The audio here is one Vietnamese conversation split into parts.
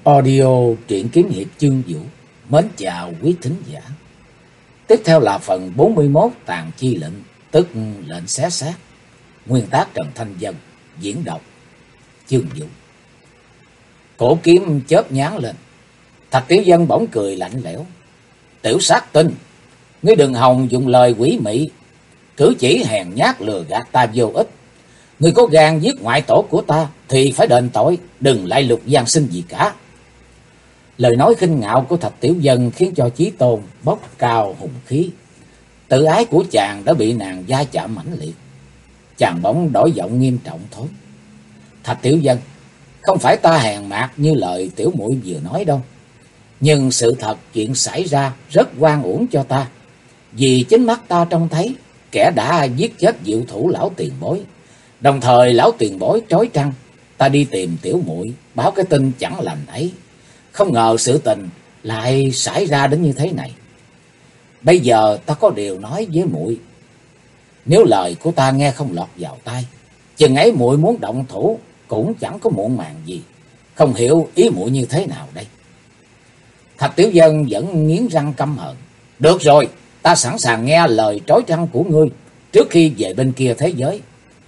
Audio truyện kiếm hiệp chương vũ. Mến chào quý thính giả. Tiếp theo là phần 41 Tàn chi lệnh, tức lệnh xé xác. Nguyên tác Trần Thanh Dân, diễn đọc chương vũ. Cổ kiếm chớp nháng lên. Thạch Tiểu Dân bỗng cười lạnh lẽo. Tiểu sát tinh, ngươi đừng hòng dùng lời quỷ mị, cử chỉ hèn nhát lừa gạt ta vô ích. Ngươi có gan giết ngoại tổ của ta thì phải đền tội, đừng lại lục gian sinh gì cả. Lời nói khinh ngạo của Thạch Tiểu Dân khiến cho Chí Tôn bốc cao hùng khí. Tự ái của chàng đã bị nàng va chạm mãnh liệt. Chàng bỗng đổi giọng nghiêm trọng thốt. Thạch Tiểu Dân, không phải ta hèn mạt như lời tiểu muội vừa nói đâu. Nhưng sự thật chuyện xảy ra rất oan uổng cho ta. Vì chính mắt ta trông thấy kẻ đã giết chết diệu thủ lão tiền bối. Đồng thời lão tiền bối trói trăng. Ta đi tìm tiểu muội báo cái tin chẳng lành ấy. Không ngờ sự tình lại xảy ra đến như thế này. Bây giờ ta có điều nói với muội. Nếu lời của ta nghe không lọt vào tai, chừng ấy muội muốn động thủ cũng chẳng có muộn màng gì. Không hiểu ý muội như thế nào đây? Thạch Tiểu Dân vẫn nghiến răng căm hận. Được rồi, ta sẵn sàng nghe lời trói trăng của ngươi trước khi về bên kia thế giới.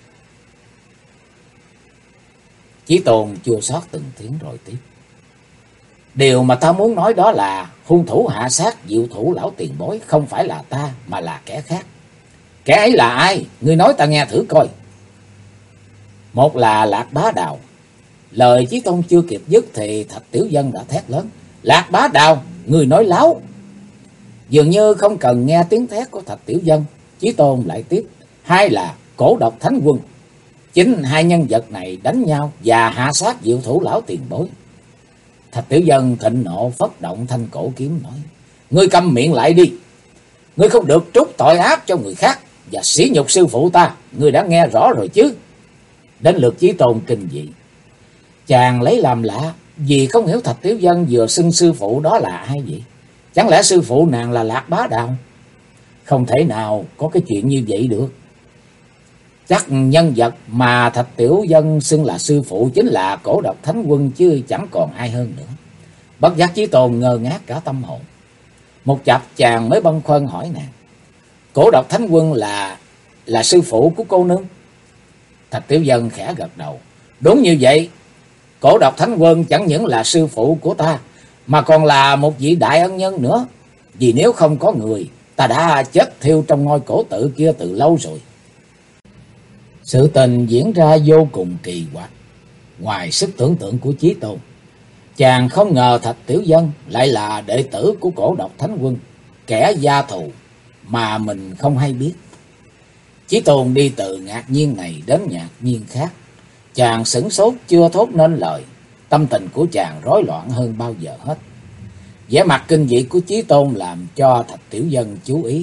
Chí Tôn chua xót từng tiếng rồi tiếp. Điều mà ta muốn nói đó là hung thủ hạ sát diệu thủ lão tiền bối không phải là ta mà là kẻ khác. Kẻ ấy là ai? Ngươi nói ta nghe thử coi. Một là Lạc Bá Đào. Lời Chí Tôn chưa kịp dứt thì Thạch Tiểu Dân đã thét lớn. Lạc Bá Đào, ngươi nói láo. Dường như không cần nghe tiếng thét của Thạch Tiểu Dân, Chí Tôn lại tiếp. Hai là Cổ Độc Thánh Quân. Chính hai nhân vật này đánh nhau và hạ sát diệu thủ lão tiền bối. Thạch Tiểu Dân thịnh nộ phất động thanh cổ kiếm nói. Ngươi câm miệng lại đi. Ngươi không được trút tội ác cho người khác và sỉ nhục sư phụ ta. Ngươi đã nghe rõ rồi chứ? Đến lượt Chí Tôn kinh dị. Chàng lấy làm lạ vì không hiểu Thạch Tiểu Dân vừa xưng sư phụ đó là ai vậy? Chẳng lẽ sư phụ nàng là Lạc Bá Đào? Không thể nào có cái chuyện như vậy được. Chắc nhân vật mà Thạch Tiểu Dân xưng là sư phụ chính là Cổ Độc Thánh Quân chứ chẳng còn ai hơn nữa. Bất giác Chí Tôn ngơ ngác cả tâm hồn. Một chập chàng mới bâng khuâng hỏi nàng. Cổ Độc Thánh Quân là sư phụ của cô nương? Thạch Tiểu Dân khẽ gật đầu. Đúng như vậy. Cổ Độc Thánh Quân chẳng những là sư phụ của ta mà còn là một vị đại ân nhân nữa. Vì nếu không có người, ta đã chết thiêu trong ngôi cổ tự kia từ lâu rồi. Sự tình diễn ra vô cùng kỳ quặc, ngoài sức tưởng tượng của Chí Tôn. Chàng không ngờ Thạch Tiểu Dân lại là đệ tử của Cổ Độc Thánh Quân, kẻ gia thù mà mình không hay biết. Chí Tôn đi từ ngạc nhiên này đến ngạc nhiên khác. Chàng sửng sốt chưa thốt nên lời. Tâm tình của chàng rối loạn hơn bao giờ hết. Vẻ mặt kinh dị của Chí Tôn làm cho Thạch Tiểu Dân chú ý.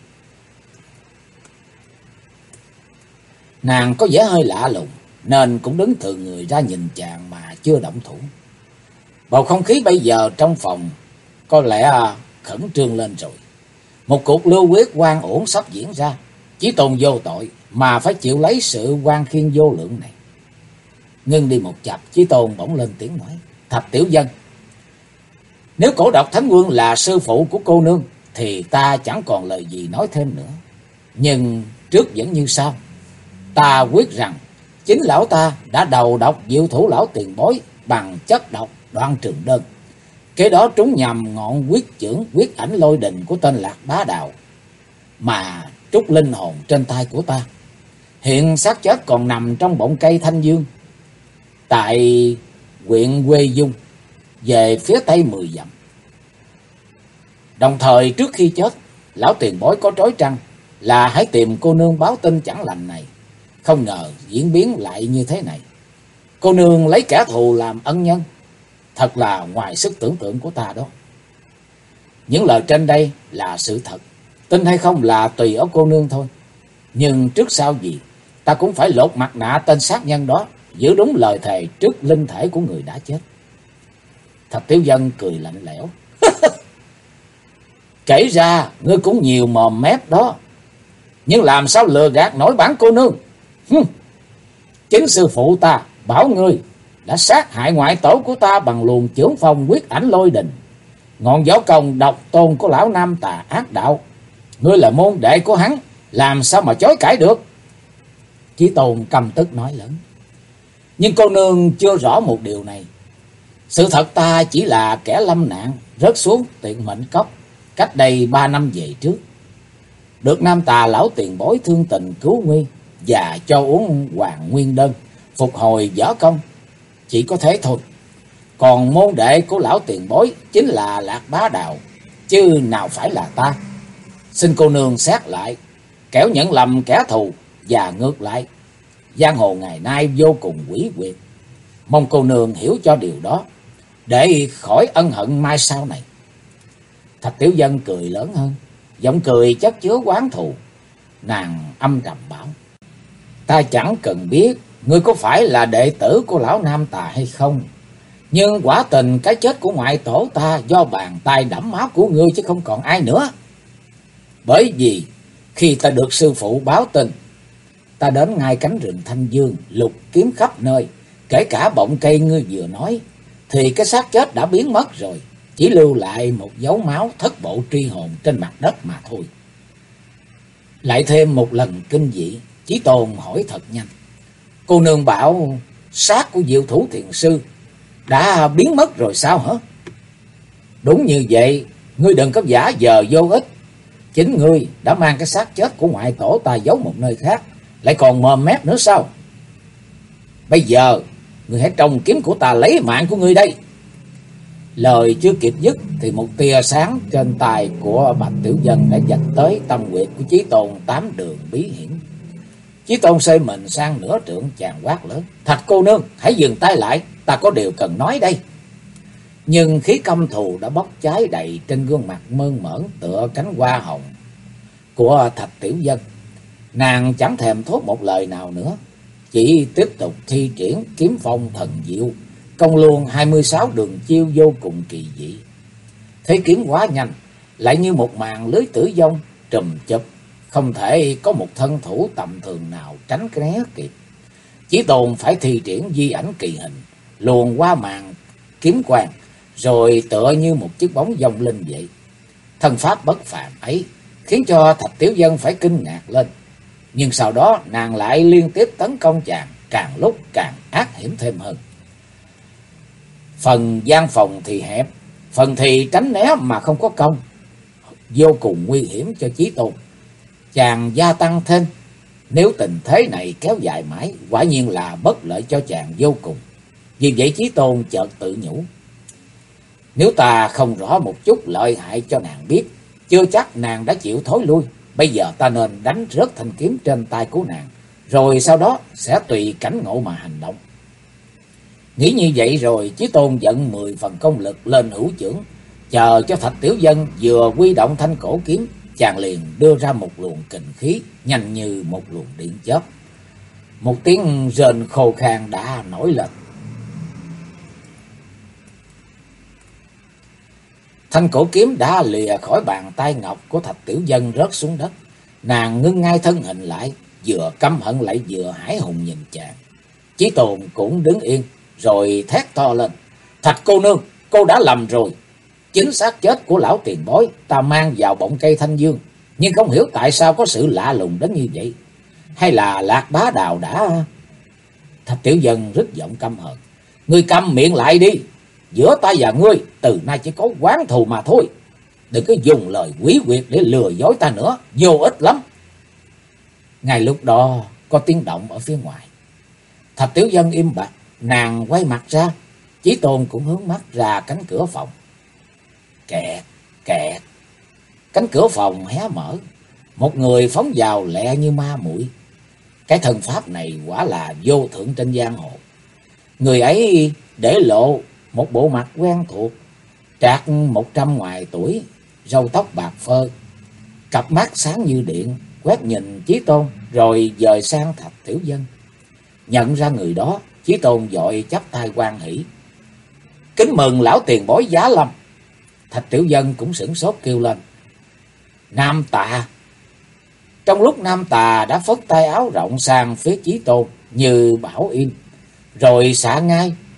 Nàng có vẻ hơi lạ lùng nên cũng đứng thừ người ra nhìn chàng mà chưa động thủ. Bầu không khí bây giờ trong phòng có lẽ khẩn trương lên rồi. Một cuộc lưu huyết oan uổng sắp diễn ra. Chí Tôn vô tội mà phải chịu lấy sự oan khiên vô lượng này. Ngưng đi một chập, Chí Tôn bỗng lên tiếng nói. Thạch Tiểu Dân, nếu Cổ Độc Thánh Quân là sư phụ của cô nương thì ta chẳng còn lời gì nói thêm nữa. Nhưng trước vẫn như sau. Ta quyết rằng chính lão ta đã đầu độc diệu thủ lão tiền bối bằng chất độc Đoạn Trường Đơn. Kế đó trúng nhầm ngọn quyết chưởng quyết ảnh lôi đình của tên Lạc Bá Đào mà trút linh hồn trên tay của ta. Hiện xác chết còn nằm trong bọng cây Thanh Dương tại huyện Quê Dung về phía tây 10 dặm. Đồng thời trước khi chết, lão tiền bối có trói trăng là hãy tìm cô nương báo tin chẳng lành này. Không ngờ diễn biến lại như thế này. Cô nương lấy kẻ thù làm ân nhân. Thật là ngoài sức tưởng tượng của ta đó. Những lời trên đây là sự thật. Tin hay không là tùy ở cô nương thôi. Nhưng trước sau gì ta cũng phải lột mặt nạ tên sát nhân đó, giữ đúng lời thề trước linh thể của người đã chết. Thạch Tiểu Dân cười lạnh lẽo. Kể ra ngươi cũng nhiều mồm mép đó. Nhưng làm sao lừa gạt nổi bản cô nương? Chính sư phụ ta bảo ngươi đã sát hại ngoại tổ của ta bằng luồng chưởng phong quyết ảnh lôi đình. Ngọn võ công độc tôn của lão Nam Tà ác đạo, ngươi là môn đệ của hắn, làm sao mà chối cãi được? Chí Tôn căm tức nói lớn. Nhưng cô nương chưa rõ một điều này. Sự thật ta chỉ là kẻ lâm nạn, rớt xuống Tuyệt Mệnh Cốc cách đây 3 năm về trước. Được Nam Tà lão tiền bối thương tình cứu nguy và cho uống Hoàng Nguyên Đơn, phục hồi võ công. Chỉ có thế thôi. Còn môn đệ của lão tiền bối chính là Lạc Bá Đào, chứ nào phải là ta. Xin cô nương xét lại, kẻo nhận lầm kẻ thù. Và ngược lại, giang hồ ngày nay vô cùng quỷ quyệt. Mong cô nương hiểu cho điều đó, để khỏi ân hận mai sau này. Thạch Tiểu Dân cười lớn hơn, giọng cười chất chứa oán thù. Nàng âm trầm bảo: ta chẳng cần biết ngươi có phải là đệ tử của lão Nam Tà hay không, nhưng quả tình cái chết của ngoại tổ ta do bàn tay đẫm máu của ngươi, chứ không còn ai nữa. Bởi vì khi ta được sư phụ báo tin, ta đến ngay cánh rừng Thanh Dương lục kiếm khắp nơi, kể cả bọng cây ngươi vừa nói, thì cái xác chết đã biến mất rồi, chỉ lưu lại một dấu máu thất bộ tri hồn trên mặt đất mà thôi. Lại thêm một lần kinh dị, Chí Tôn hỏi thật nhanh: cô nương bảo xác của Diệu Thủ Thiền Sư đã biến mất rồi sao hả? Đúng như vậy, ngươi đừng có giả vờ vô ích. Chính ngươi đã mang cái xác chết của ngoại tổ ta giấu một nơi khác, lại còn mồm mép nữa sao? Bây giờ ngươi hãy trồng kiếm của ta lấy mạng của ngươi đây. Lời chưa kịp dứt thì một tia sáng trên tay của Bạch Tiểu Dân đã dạch tới tâm huyệt của Chí Tôn 8 đường bí hiểm. Chí Tôn xoay mình sang nửa trượng, chàng quát lớn: Thạch cô nương, hãy dừng tay lại, ta có điều cần nói đây. Nhưng khí căm thù đã bốc cháy đầy trên gương mặt mơn mởn tựa cánh hoa hồng của Thạch Tiểu Dân. Nàng chẳng thèm thốt một lời nào nữa, chỉ tiếp tục thi triển kiếm phong thần diệu, công luôn 26 đường chiêu vô cùng kỳ dị. Thế kiếm quá nhanh, lại như một màn lưới tử vong trùm chụp, không thể có một thân thủ tầm thường nào tránh né kịp. Chí Tôn phải thi triển di ảnh kỳ hình, luồn qua màn kiếm quang, rồi tựa như một chiếc bóng vong linh vậy. Thân pháp bất phàm ấy khiến cho Thạch Tiểu Dân phải kinh ngạc lên. Nhưng sau đó nàng lại liên tiếp tấn công chàng, càng lúc càng ác hiểm thêm hơn. Phần gian phòng thì hẹp, phần thì tránh né mà không có công, vô cùng nguy hiểm cho Chí Tôn. Chàng gia tăng thêm, nếu tình thế này kéo dài mãi, quả nhiên là bất lợi cho chàng vô cùng. Vì vậy Chí Tôn chợt tự nhủ: nếu ta không rõ một chút lợi hại cho nàng biết, chưa chắc nàng đã chịu thối lui. Bây giờ ta nên đánh rớt thanh kiếm trên tay của nàng, rồi sau đó sẽ tùy cảnh ngộ mà hành động. Nghĩ như vậy rồi, Chí Tôn dẫn 10 phần công lực lên hữu chưởng, chờ cho Thạch Tiểu Dân vừa huy động thanh cổ kiếm, chàng liền đưa ra một luồng kình khí nhanh như một luồng điện chớp. Một tiếng rền khô khan đã nổi lên. Thanh cổ kiếm đã lìa khỏi bàn tay ngọc của Thạch Tiểu Dân rớt xuống đất. Nàng ngưng ngay thân hình lại, vừa căm hận lại vừa hãi hùng nhìn chàng. Chí Tôn cũng đứng yên, rồi thét to lên: Thạch cô nương, cô đã lầm rồi. Chính xác chết của lão tiền bối ta mang vào bọng cây Thanh Dương, nhưng không hiểu tại sao có sự lạ lùng đến như vậy. Hay là Lạc Bá Đào đã... Thạch Tiểu Dân rất giọng căm hờn: ngươi câm miệng lại đi. Giữa ta và ngươi từ nay chỉ có oán thù mà thôi. Đừng có dùng lời quỷ quyệt để lừa dối ta nữa, vô ích lắm. Ngay lúc đó có tiếng động ở phía ngoài. Thạch Tiểu Dân im bặt, nàng quay mặt ra. Chí Tôn cũng hướng mắt ra cánh cửa phòng. Kẹt, kẹt. Cánh cửa phòng hé mở. Một người phóng vào lẹ như ma muội. Cái thân pháp này quả là vô thượng trên giang hồ. Người ấy để lộ một bộ mặt quen thuộc, trạc 100 ngoài tuổi, râu tóc bạc phơ, cặp mắt sáng như điện, quét nhìn Chí Tôn rồi dời sang Thạch Tiểu Dân. Nhận ra người đó, Chí Tôn vội chắp tay hoan hỉ: kính mừng lão tiền bối giá lâm. Thạch Tiểu Dân cũng sửng sốt kêu lên: Nam Tà. Trong lúc Nam Tà đã phất tay áo rộng sang phía Chí Tôn như bảo im, rồi xả ngay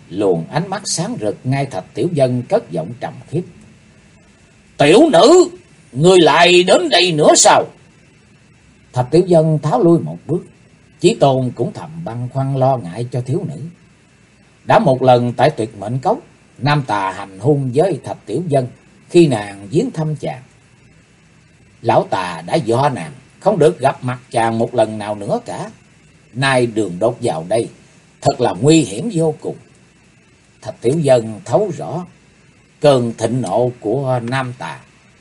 luồng ánh mắt sáng rực, ngay Thạch Tiểu Dân cất giọng trầm khiếp: "Tiểu nữ, ngươi lại đến đây nữa sao?" Thạch Tiểu Dân tháo lui một bước. Chí Tôn cũng thầm băn khoăn lo ngại cho thiếu nữ. Đã một lần tại Tuyệt Mệnh Cốc, Nam Tà hành hung với Thạch Tiểu Dân khi nàng viếng thăm chàng. Lão Tà đã dọa nàng không được gặp mặt chàng một lần nào nữa cả. Nay đường đột vào đây thật là nguy hiểm vô cùng. Thạch Tiểu Dân thấu rõ cơn thịnh nộ của Nam Tà.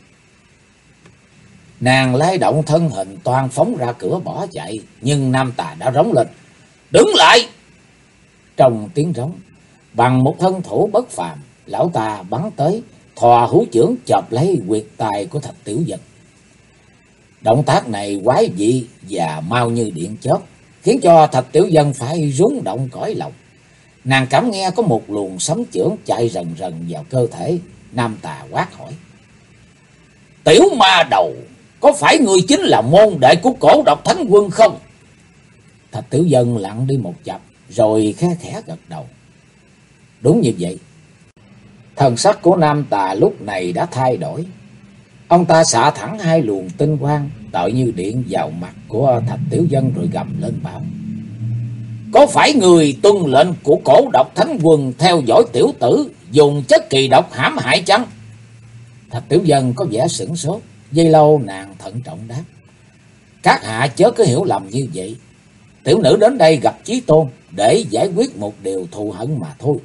Nàng lay động thân hình toan phóng ra cửa bỏ chạy, nhưng Nam Tà đã rống lên: "Đứng lại!" Trong tiếng rống, bằng một thân thủ bất phàm, lão ta bắn tới, thò hữu chưởng chộp lấy huyệt tài của Thạch Tiểu Dân. Động tác này quái dị và mau như điện chớp, khiến cho Thạch Tiểu Dân phải rúng động cõi lòng. Nàng cảm nghe có một luồng sấm chưởng chạy rần rần vào cơ thể. Nam Tà quát hỏi: "Tiểu ma đầu, có phải ngươi chính là môn đệ của Cổ Độc Thánh Quân không?" Thạch Tiểu Dân lặng đi một chập, rồi khe khẽ gật đầu: "Đúng như vậy." Thần sắc của Nam Tà lúc này đã thay đổi. Ông ta xạ thẳng hai luồng tinh quang tợ như điện vào mặt của Thạch Tiểu Dân, rồi gầm lên bảo: "Có phải người tuân lệnh của Cổ Độc Thánh Quân theo dõi tiểu tử dùng chất kỳ độc hãm hại chăng?" Thạch Tiểu Dân có vẻ sửng sốt. Giây lâu nàng thận trọng đáp: "Các hạ chớ cứ hiểu lầm như vậy. Tiểu nữ đến đây gặp Chí Tôn để giải quyết một điều thù hận mà thôi."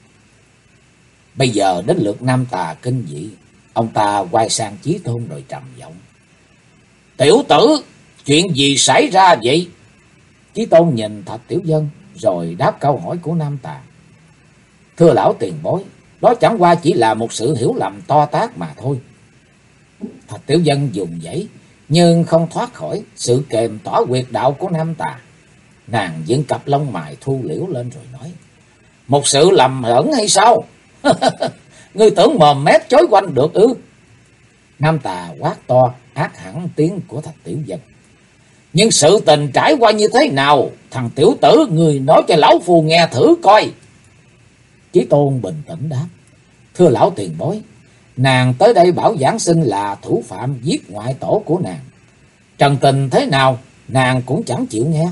Bây giờ đến lượt Nam Tà kinh dị. Ông ta quay sang Chí Tôn rồi trầm giọng: "Tiểu tử, chuyện gì xảy ra vậy?" Chí Tôn nhìn Thạch Tiểu Dân rồi đáp câu hỏi của Nam Tà: "Thưa lão tiền bối, đó chẳng qua chỉ là một sự hiểu lầm to tát mà thôi." Thạch Tiểu Dân dùng dãy nhưng không thoát khỏi sự kềm tỏa huyệt đạo của Nam Tà. Nàng dựng cặp lông mày thu liễu lên rồi nói: "Một sự lầm lẫn hay sao? Ngươi tưởng mồm mép chối quanh được ư?" Nam Tà quát to ác hẳn tiếng của Thạch Tiểu Dân: "Nhưng sự tình trải qua như thế nào? Thằng tiểu tử, ngươi nói cho lão phù nghe thử coi." Chí Tôn bình tĩnh đáp: "Thưa lão tiền bối, nàng tới đây bảo giảng sinh là thủ phạm giết ngoại tổ của nàng. Trần tình thế nào nàng cũng chẳng chịu nghe."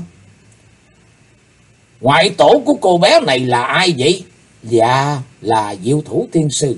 "Ngoại tổ của cô bé này là ai vậy?" "Dạ là Diệu Thủ Thiên Sư."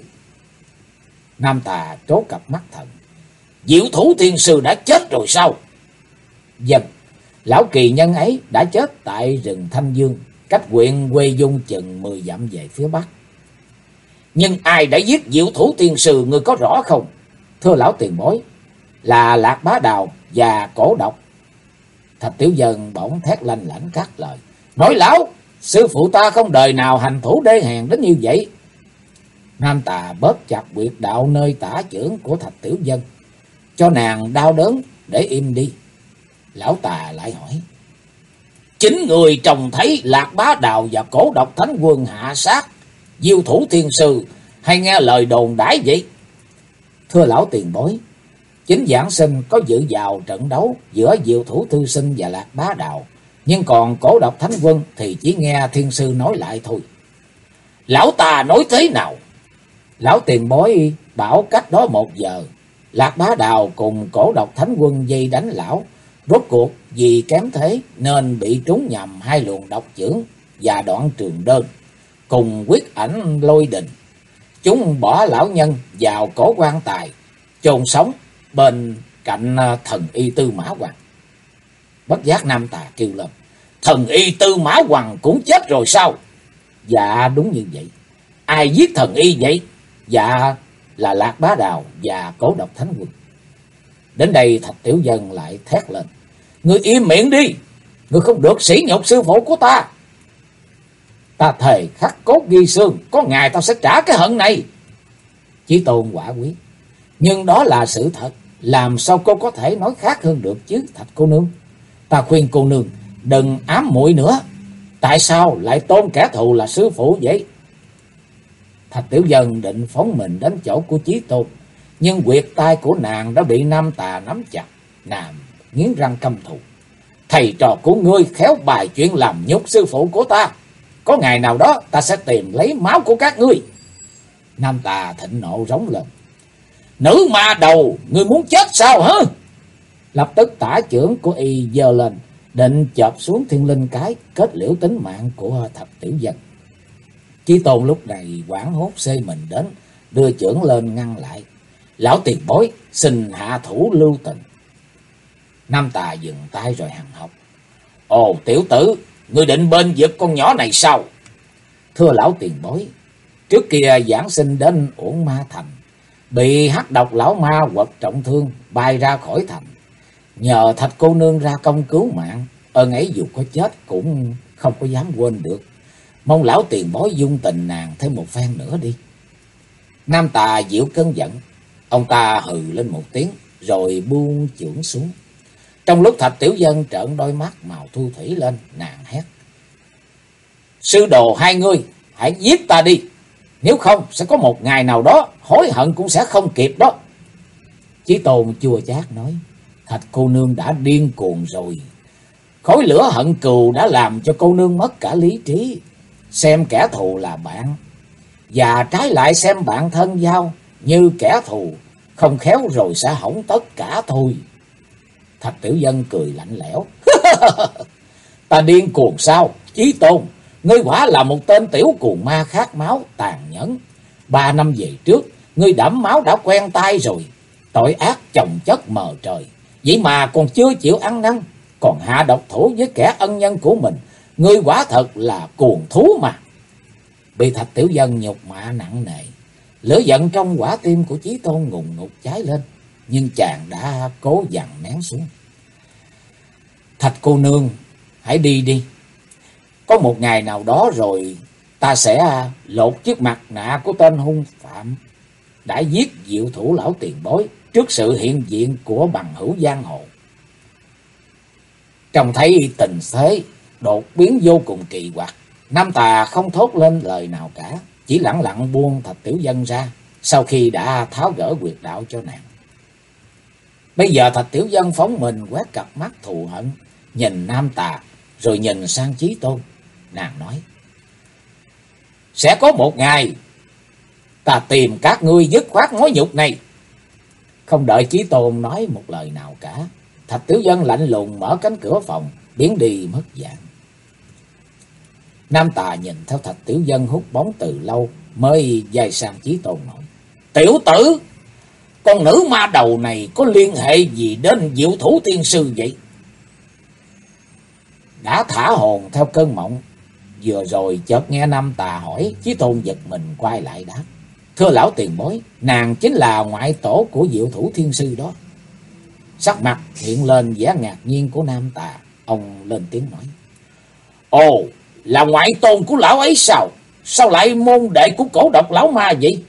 Nam Tà trố cặp mắt thần: "Diệu Thủ Thiên Sư đã chết rồi sao?" "Vâng, lão kỳ nhân ấy đã chết tại rừng Thanh Dương, cách huyện Quê Dung chừng 10 dặm về phía bắc." "Nhưng ai đã giết Diệu Thủ Thiên Sư, ngươi có rõ không?" "Thưa lão tiền bối, là Lạc Bá Đào và Cổ Độc." Thạch Tiểu Dân bỗng thét lanh lảnh cắt lời: "Nói lão, sư phụ ta không đời nào hành thủ đê hèn đến như vậy." Nam Tà bóp chặt huyệt đạo nơi tả chưởng của Thạch Tiểu Dân, cho nàng đau đớn để im đi. Lão Tà lại hỏi: "Chính người trông thấy Lạc Bá Đào và Cổ Độc Thánh Quân hạ sát Diệu Thủ Thiên Sư, hay nghe lời đồn đãi vậy?" "Thưa lão tiền bối, chính giảng sinh có dự vào trận đấu giữa Diệu Thủ Thư Sinh và Lạc Bá Đào, nhưng còn Cổ Độc Thánh Quân thì chỉ nghe Thiên Sư nói lại thôi." "Lão ta nói thế nào?" "Lão tiền bối bảo cách đó 1 giờ, Lạc Bá Đào cùng Cổ Độc Thánh Quân dây đánh lão. Rốt cuộc vì kém thế nên bị trúng nhầm 2 luồng độc chưởng và đoạn trường đơn cùng quyết ảnh lôi đình. Chúng bỏ lão nhân vào cổ quan tài, chôn sống bên cạnh thần y Tư Mã Hoằng." Bất giác Nam Tà kêu lên: "Thần y Tư Mã Hoằng cũng chết rồi sao?" "Dạ đúng như vậy." "Ai giết thần y vậy?" "Dạ là Lạc Bá Đào và Cổ Độc Thánh Quân." Đến đây Thạch Tiểu Dân lại thét lên: "Ngươi im miệng đi, ngươi không được sỉ nhục sư phụ của ta." "Ta thề khắc cốt ghi xương, có ngày ta sẽ trả cái hận này." Chí Tôn quả quyết: "Nhưng đó là sự thật, làm sao cô có thể nói khác hơn được chứ Thạch cô nương? Ta khuyên cô nương đừng ám muội nữa. Tại sao lại tôn kẻ thù là sư phụ vậy?" Thạch Tiểu Dân định phóng mình đến chỗ của Chí Tôn, nhưng huyệt tai của nàng đã bị Nam Tà nắm chặt. Nàng nghiến răng căm thù: "Thầy trò của ngươi khéo bài chuyện làm nhục sư phụ của ta." có ngày nào đó ta sẽ tìm lấy máu của các ngươi. Nam Tà thịnh nộ rống lên. Nữ ma đầu, ngươi muốn chết sao hả? Lập tức tả chưởng của y giơ lên, định chộp xuống Thiên Linh cái, kết liễu tính mạng của Thạch Tiểu Dân. Chí Tôn lúc này hoảng hốt xê mình đến, đưa chưởng lên ngăn lại. Lão tiền bối, xin hạ thủ lưu tình. Nam Tà dừng tay rồi hằn học. Ồ tiểu tử, ngươi định bên vực con nhỏ này sao? Thưa lão tiền bối, trước kia giảng sinh đến Uổng Ma Thành, bị hắc độc lão ma quật trọng thương, bay ra khỏi thành. Nhờ Thạch cô nương ra công cứu mạng, ơn ấy dù có chết cũng không có dám quên được. Mong lão tiền bối dung tình nàng thêm một phen nữa đi. Nam Tà dịu cơn giận, ông ta hừ lên một tiếng rồi buông chưởng xuống. Trong lúc Thạch Tiểu Dân trợn đôi mắt màu thu thủy lên, nàng hét. Sư đồ hai ngươi, hãy giết ta đi. Nếu không sẽ có một ngày nào đó hối hận cũng sẽ không kịp đó. Chí Tôn chua chát nói. Thạch cô nương đã điên cuồng rồi. Khói lửa hận cừu đã làm cho cô nương mất cả lý trí. Xem kẻ thù là bạn, và trái lại xem bạn thân giao như kẻ thù, không khéo rồi sẽ hỏng tất cả thôi. Thạch Tiểu Dân cười lạnh lẽo. Ta điên cuồng sao? Chí Tôn, ngươi quả là một tên tiểu cuồng ma khát máu, tàn nhẫn. 3 năm về trước, ngươi đẫm máu đã quen tay rồi. Tội ác chồng chất mờ trời, vậy mà còn chưa chịu ăn năn, còn hạ độc thủ với kẻ ân nhân của mình. Ngươi quả thật là cuồng thú mà. Bị Thạch Tiểu Dân nhục mạ nặng nề, lửa giận trong quả tim của Chí Tôn ngùn ngụt cháy lên, nhưng chàng đã cố dằn nén xuống. Thạch cô nương, hãy đi đi. Có một ngày nào đó rồi ta sẽ lột chiếc mặt nạ của tên hung phạm đã giết diệu thủ lão tiền bối trước sự hiện diện của bằng hữu giang hồ. Trông thấy tình thế đột biến vô cùng kỳ quặc, Nam Tà không thốt lên lời nào cả, chỉ lẳng lặng buông Thạch Tiểu Dân ra sau khi đã tháo gỡ huyệt đạo cho nàng. Bây giờ Thạch Tiểu Dân phóng mình quét cặp mắt thù hận, nhìn Nam Tà rồi nhìn sang Chí Tôn. Nàng nói. Sẽ có một ngày ta tìm các ngươi dứt khoát mối nhục này. Không đợi Chí Tôn nói một lời nào cả, Thạch Tiểu Dân lạnh lùng mở cánh cửa phòng, biến đi mất dạng. Nam Tà nhìn theo Thạch Tiểu Dân hút bóng từ lâu, mới dây sang Chí Tôn nói. Tiểu tử, con nữ ma đầu này có liên hệ gì đến diệu thủ tiên sư vậy? Đã thả hồn theo cơn mộng, vừa rồi chợt nghe Nam Tà hỏi, Chí Tôn giật mình quay lại đáp. Thưa lão tiền bối, nàng chính là ngoại tổ của diệu thủ thiên sư đó. Sắc mặt hiện lên vẻ ngạc nhiên của Nam Tà, ông lên tiếng nói. Ồ, là ngoại tôn của lão ấy sao? Sao lại môn đệ của cổ độc lão ma vậy?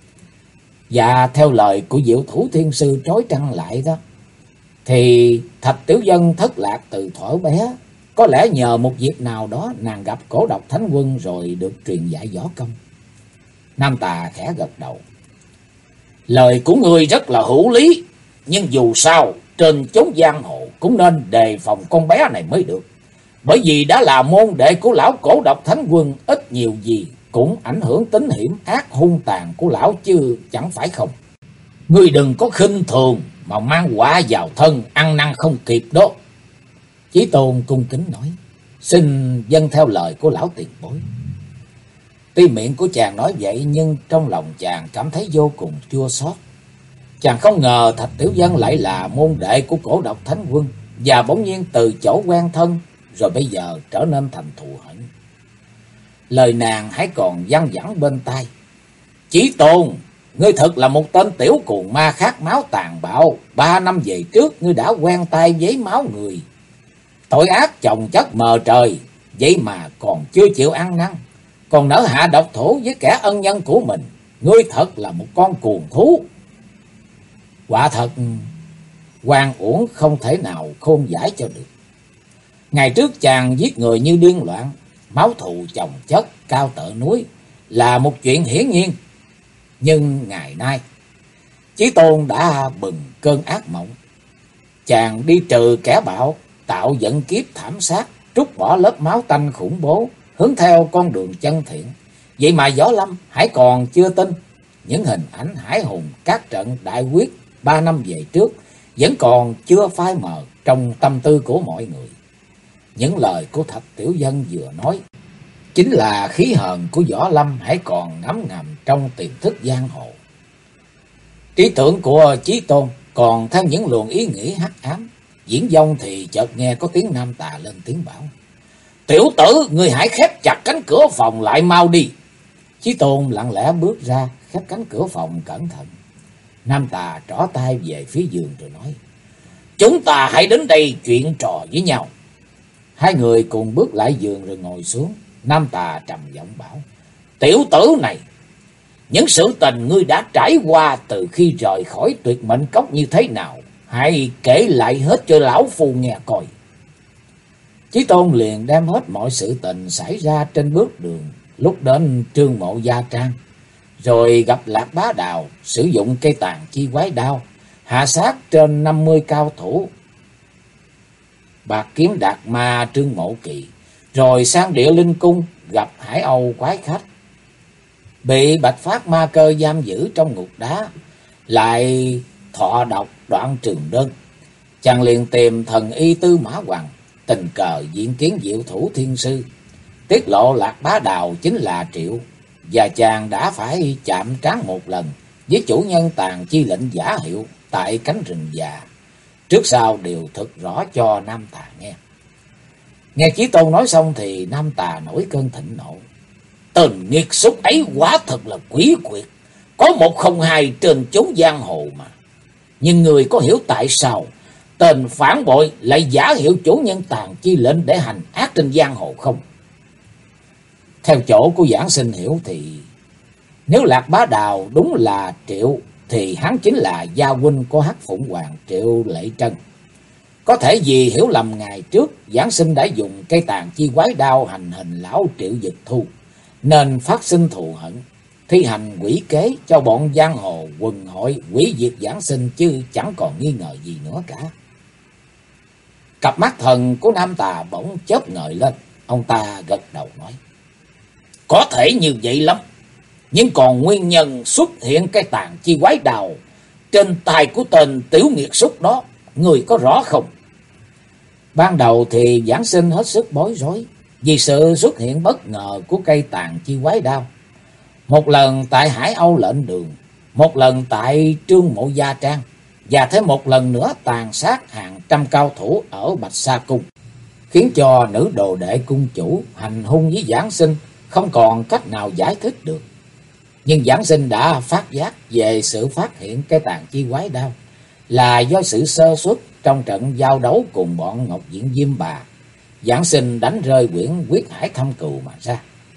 Và theo lời của diệu thủ thiên sư trói trăng lại đó, thì Thạch Tiểu Dân thất lạc từ thuở bé. Có lẽ nhờ một dịp nào đó nàng gặp cổ độc thánh quân rồi được truyền dạy võ công. Nam Tà khẽ gật đầu. Lời của ngươi rất là hữu lý, nhưng dù sao trên chốn giang hồ cũng nên đề phòng con bé này mới được. Bởi vì đã là môn đệ của lão cổ độc thánh quân, ít nhiều gì cũng ảnh hưởng tính hiểm ác hung tàn của lão chứ chẳng phải không. Ngươi đừng có khinh thường mà mang quả vào thân, ăn năn không kịp đó. Chí Tôn cung kính nói. Xin vâng theo lời của lão tiền bối. Tuy miệng của chàng nói vậy, nhưng trong lòng chàng cảm thấy vô cùng chua xót. Chàng không ngờ Thạch Tiểu Dân lại là môn đệ của cổ độc thánh quân, và bỗng nhiên từ chỗ quen thân rồi bây giờ trở nên thành thù hận. Lời nàng hãy còn văng vẳng bên tai. Chí Tôn, ngươi thật là một tên tiểu cuồng ma khát máu tàn bạo. 3 năm về trước ngươi đã quen tay với máu người. Tội ác chồng chất mờ trời, vậy mà còn chưa chịu ăn năn, còn nỡ hạ độc thủ với kẻ ân nhân của mình. Ngươi thật là một con cuồng thú. Quả thật oan uổng không thể nào khôn giải cho được. Ngày trước chàng giết người như điên loạn, máu thù chồng chất cao tợ núi, là một chuyện hiển nhiên. Nhưng ngày nay Chí Tôn đã bừng cơn ác mộng. Chàng đi trừ kẻ bạo, tạo dẫn kiếp thảm sát, trút bỏ lớp máu tanh khủng bố, hướng theo con đường chân thiện. Vậy mà Võ Lâm hãy còn chưa tin. Những hình ảnh hải hùng các trận đại quyết 3 năm về trước vẫn còn chưa phai mờ trong tâm tư của mọi người. Những lời của Thạch Tiểu Dân vừa nói chính là khí hờn của Võ Lâm hãy còn ngấm ngầm trong tiềm thức giang hồ. Trí tưởng của Chí Tôn còn theo những luồng ý nghĩ hắc ám. Diễn Vong thì chợt nghe có tiếng Nam Tà lên tiếng bảo: "Tiểu tử, ngươi hãy khép chặt cánh cửa phòng lại mau đi." Chí Tôn lặng lẽ bước ra, khép cánh cửa phòng cẩn thận. Nam Tà trỏ tay về phía giường rồi nói: "Chúng ta hãy đến đây chuyện trò với nhau." Hai người cùng bước lại giường rồi ngồi xuống. Nam Tà trầm giọng bảo: "Tiểu tử này, những sự tình ngươi đã trải qua từ khi rời khỏi Tuyệt Mệnh Cốc như thế nào, hãy kể lại hết cho lão phu nghe coi." Chí Tôn liền đem hết mọi sự tình xảy ra trên bước đường lúc đến Trương Mộ Gia Trang, rồi gặp Lạc Bá Đào sử dụng cây tàn chi quái đao hạ sát trên 50 cao thủ Bạc Kiếm Đạt Ma Trương Mộ Kỳ, rồi sang Địa Linh Cung gặp Hải Âu quái khách, bị Bạch Phát Ma Cơ giam giữ trong ngục đá, lại thọ độc Đoạn Trường Đơn. Chàng liền tìm thần y Tư Mã Hoàng, tình cờ diện kiến Diệu Thủ Thiên Sư, tiết lộ Lạc Bá Đào chính là Triệu, và chàng đã phải chạm trán một lần với chủ nhân tàn chi lệnh giả hiệu tại cánh rừng già. Trước sau đều thực rõ cho Nam Tà nghe. Nghe Chí Tôn nói xong thì Nam Tà nổi cơn thịnh nộ. Tên nghiệt xúc ấy quả thật là quỷ quyệt, có một không hai trên chốn giang hồ mà. Nhưng người có hiểu tại sao tên phản bội lại giả hiệu chủ nhân tàn chi lệnh để hành ác trên giang hồ không? Theo chỗ của giảng sinh hiểu thì nếu Lạc Bá Đào đúng là Triệu thì hắn chính là gia huynh của Hắc Phụng Hoàng Triệu Lệ Trân. Có thể vì hiểu lầm ngày trước giảng sinh đã dùng cây tàn chi quái đao hành hình lão Triệu Dực Thu, nên phát sinh thù hận, thi hành quỷ kế cho bọn giang hồ quần hội hủy diệt giảng sinh, chứ chẳng còn nghi ngờ gì nữa cả. Cặp mắt thần của Nam Tà bỗng chớp ngời lên, ông ta gật đầu nói: "Có thể như vậy lắm, nhưng còn nguyên nhân xuất hiện cái tàn chi quái đào trên tay của tên tiểu nghiệt xúc đó, người có rõ không?" Ban đầu thì giảng sinh hết sức bối rối vì sự xuất hiện bất ngờ của cây tàn chi quái đao. Một lần tại Hải Âu lệnh đường, một lần tại Trương Mộ Gia Trang, và thêm một lần nữa tàn sát hàng trăm cao thủ ở Bạch Sa Cung, khiến cho nữ đồ đệ cung chủ hành hung với giảng sinh không còn cách nào giải thích được. Nhưng giảng sinh đã phát giác về sự phát hiện cái tàn chi quái đao là do sự sơ suất trong trận giao đấu cùng bọn Ngọc Diện Diêm Bà. Giảng sinh đánh rơi quyển Quyết Hải Thâm Cừu mà ra.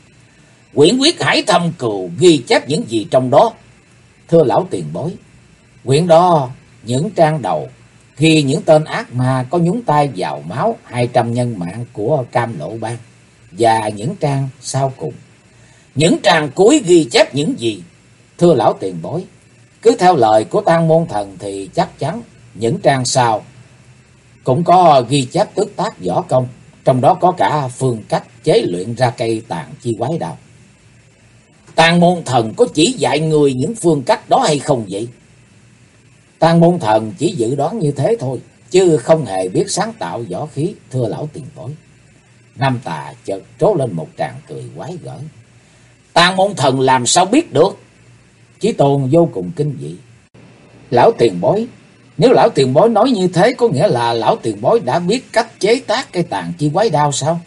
Quyển Quyết Hải Thâm Cừu ghi chép những gì trong đó? Thưa lão tiền bối, quyển đó những trang đầu ghi những tên ác ma có nhúng tay vào máu 200 nhân mạng của Cam Lộ Bang, và những trang sau cùng, những trang cuối ghi chép những gì? Thưa lão tiền bối, cứ theo lời của Tang Môn Thần thì chắc chắn những trang sau cũng có ghi chép tước tác võ công, trong đó có cả phương cách chế luyện ra cây tàn chi quái đao. Tang Môn Thần có chỉ dạy người những phương cách đó hay không vậy? Tang Môn Thần chỉ dự đoán như thế thôi, chứ không hề biết sáng tạo võ khí, thưa lão tiền bối. Nam Tà chợt trố lên một tràng cười quái gở. Tang Môn Thần làm sao biết được? Chí Tôn vô cùng kinh dị. Lão tiền bối, nếu lão tiền bối nói như thế, có nghĩa là lão tiền bối đã biết cách chế tác cây tàn chi quái đao sao?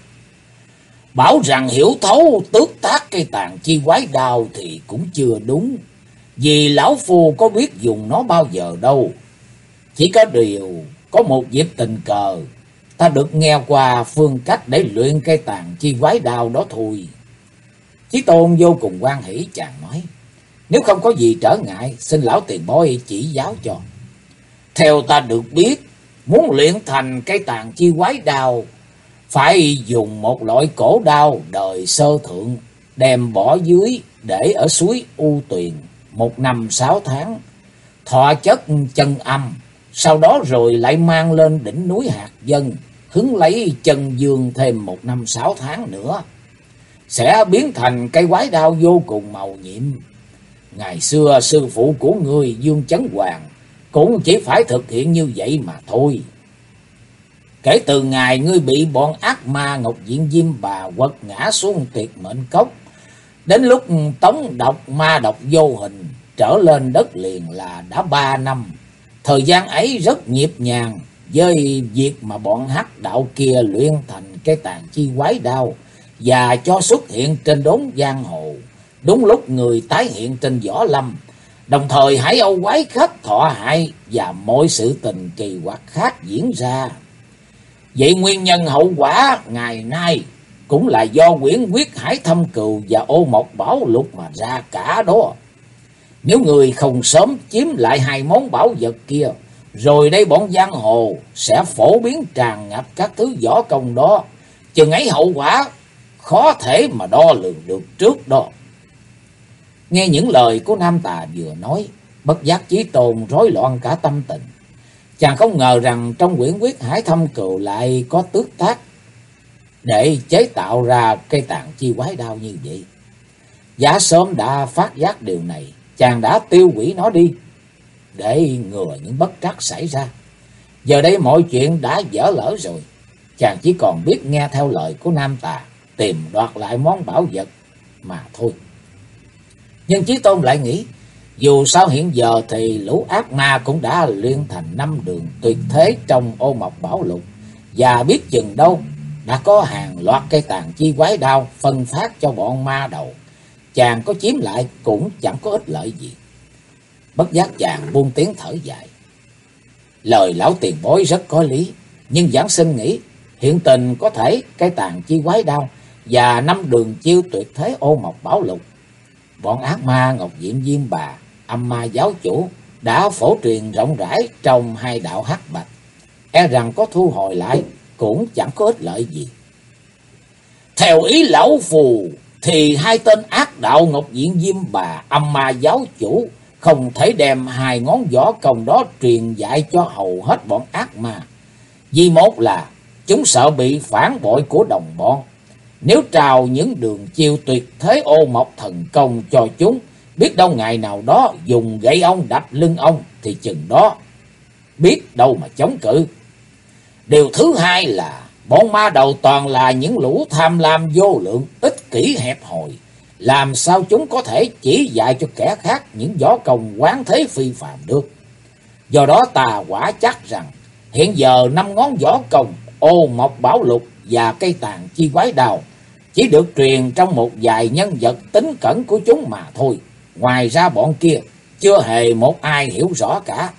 Bảo rằng hiểu thấu tước tác cây tàn chi quái đao thì cũng chưa đúng, vì lão phu có biết dùng nó bao giờ đâu. Chỉ có điều có một dịp tình cờ ta được nghe qua phương cách để luyện cây tàn chi quái đao đó thôi. Chí Tôn vô cùng hoan hỉ, chàng nói: Nếu không có gì trở ngại, xin lão tiền bối chỉ giáo cho. Theo ta được biết, muốn luyện thành cây tàn chi quái đao phải dùng một loại cổ đao đời sơ thượng, đem bỏ dưới để ở suối U Tuyền 1 năm 6 tháng, thọ chất chân âm, sau đó rồi lại mang lên đỉnh núi Hạt Dân, hứng lấy chân dương thêm 1 năm 6 tháng nữa. sẽ biến thành cây quái đao vô cùng màu nhiệm. Ngày xưa sư phụ của ngươi Dương Chấn Hoàng cũng chỉ phải thực hiện như vậy mà thôi. Kể từ ngày ngươi bị bọn ác ma Ngọc Diện Diêm Bà quật ngã xuống tuyệt mệnh cốc, đến lúc tống độc ma độc vô hình trở lên đất liền là đã 3 năm. Thời gian ấy rất nhịp nhàng với việc mà bọn hắc đạo kia luyện thành cái tàn chi quái đao và cho xuất hiện trên đốn giang hồ, đúng lúc người tái hiện trên võ lâm. Đồng thời Hải Âu quái khách thọ hại và mọi sự tình kỳ quặc khác diễn ra. Vậy nguyên nhân hậu quả ngày nay cũng là do quyển Quyết Hải Thâm Cừu và Ô Mộc Bảo Lục mà ra cả đó. Nếu người không sớm chiếm lại hai món bảo vật kia, rồi đây bọn giang hồ sẽ phổ biến tràn ngập các thứ võ công đó. Chừng ấy hậu quả khó thể mà đo lường được trước đó. Nghe những lời của Nam Tà vừa nói, bất giác Chí Tôn rối loạn cả tâm tình. Chàng không ngờ rằng trong quyển Quyết Hải Thâm Cừu lại có tước tác để chế tạo ra cây tàn chi quái đao như vậy. Giả sớm đã phát giác điều này, chàng đã tiêu hủy nó đi để ngừa những bất trắc xảy ra. Giờ đây mọi chuyện đã dở lỡ rồi, chàng chỉ còn biết nghe theo lời của Nam Tà, tìm đoạt lại món bảo vật mà thôi. Nhưng Chí Tôn lại nghĩ, dù sao hiện giờ thì lũ ác ma cũng đã luyện thành 5 đường tuyệt thế trong Ô Mộc Bảo Lục, và biết chừng đâu đã có hàng loạt cây tàn chi quái đao phân phát cho bọn ma đầu. Chàng có chiếm lại cũng chẳng có ích lợi gì. Bất giác chàng buông tiếng thở dài. Lời lão tiền bối rất có lý, nhưng giảng sinh nghĩ hiện tình có thể cây tàn chi quái đao và 5 đường chiêu tuyệt thế Ô Mộc Bảo Lục, bọn ác ma Ngọc Diện Diêm Bà, Âm Ma giáo chủ đã phổ truyền rộng rãi trong hai đạo hắc bạch, e rằng có thu hồi lại cũng chẳng có ích lợi gì. Theo ý lão phù thì hai tên ác đạo Ngọc Diện Diêm Bà, Âm Ma giáo chủ không thể đem hai ngón võ công đó truyền dạy cho hầu hết bọn ác ma. Vì một là chúng sợ bị phản bội của đồng bọn. Nếu trao những đường chiêu tuyệt thế Ô Mộc thần công cho chúng, biết đâu ngày nào đó dùng gậy ông đập lưng ông thì chừng đó biết đâu mà chống cự. Điều thứ hai là bọn ma đầu toàn là những lũ tham lam vô lượng, ích kỷ hẹp hòi. Làm sao chúng có thể chỉ dạy cho kẻ khác những võ công quán thế phi phàm được. Do đó ta quả chắc rằng hiện giờ 5 ngón võ công Ô Mộc Bảo Lục và cây tàn chi quái đao chỉ được truyền trong một vài nhân vật tín cẩn của chúng mà thôi. Ngoài ra bọn kia chưa hề một ai hiểu rõ cả.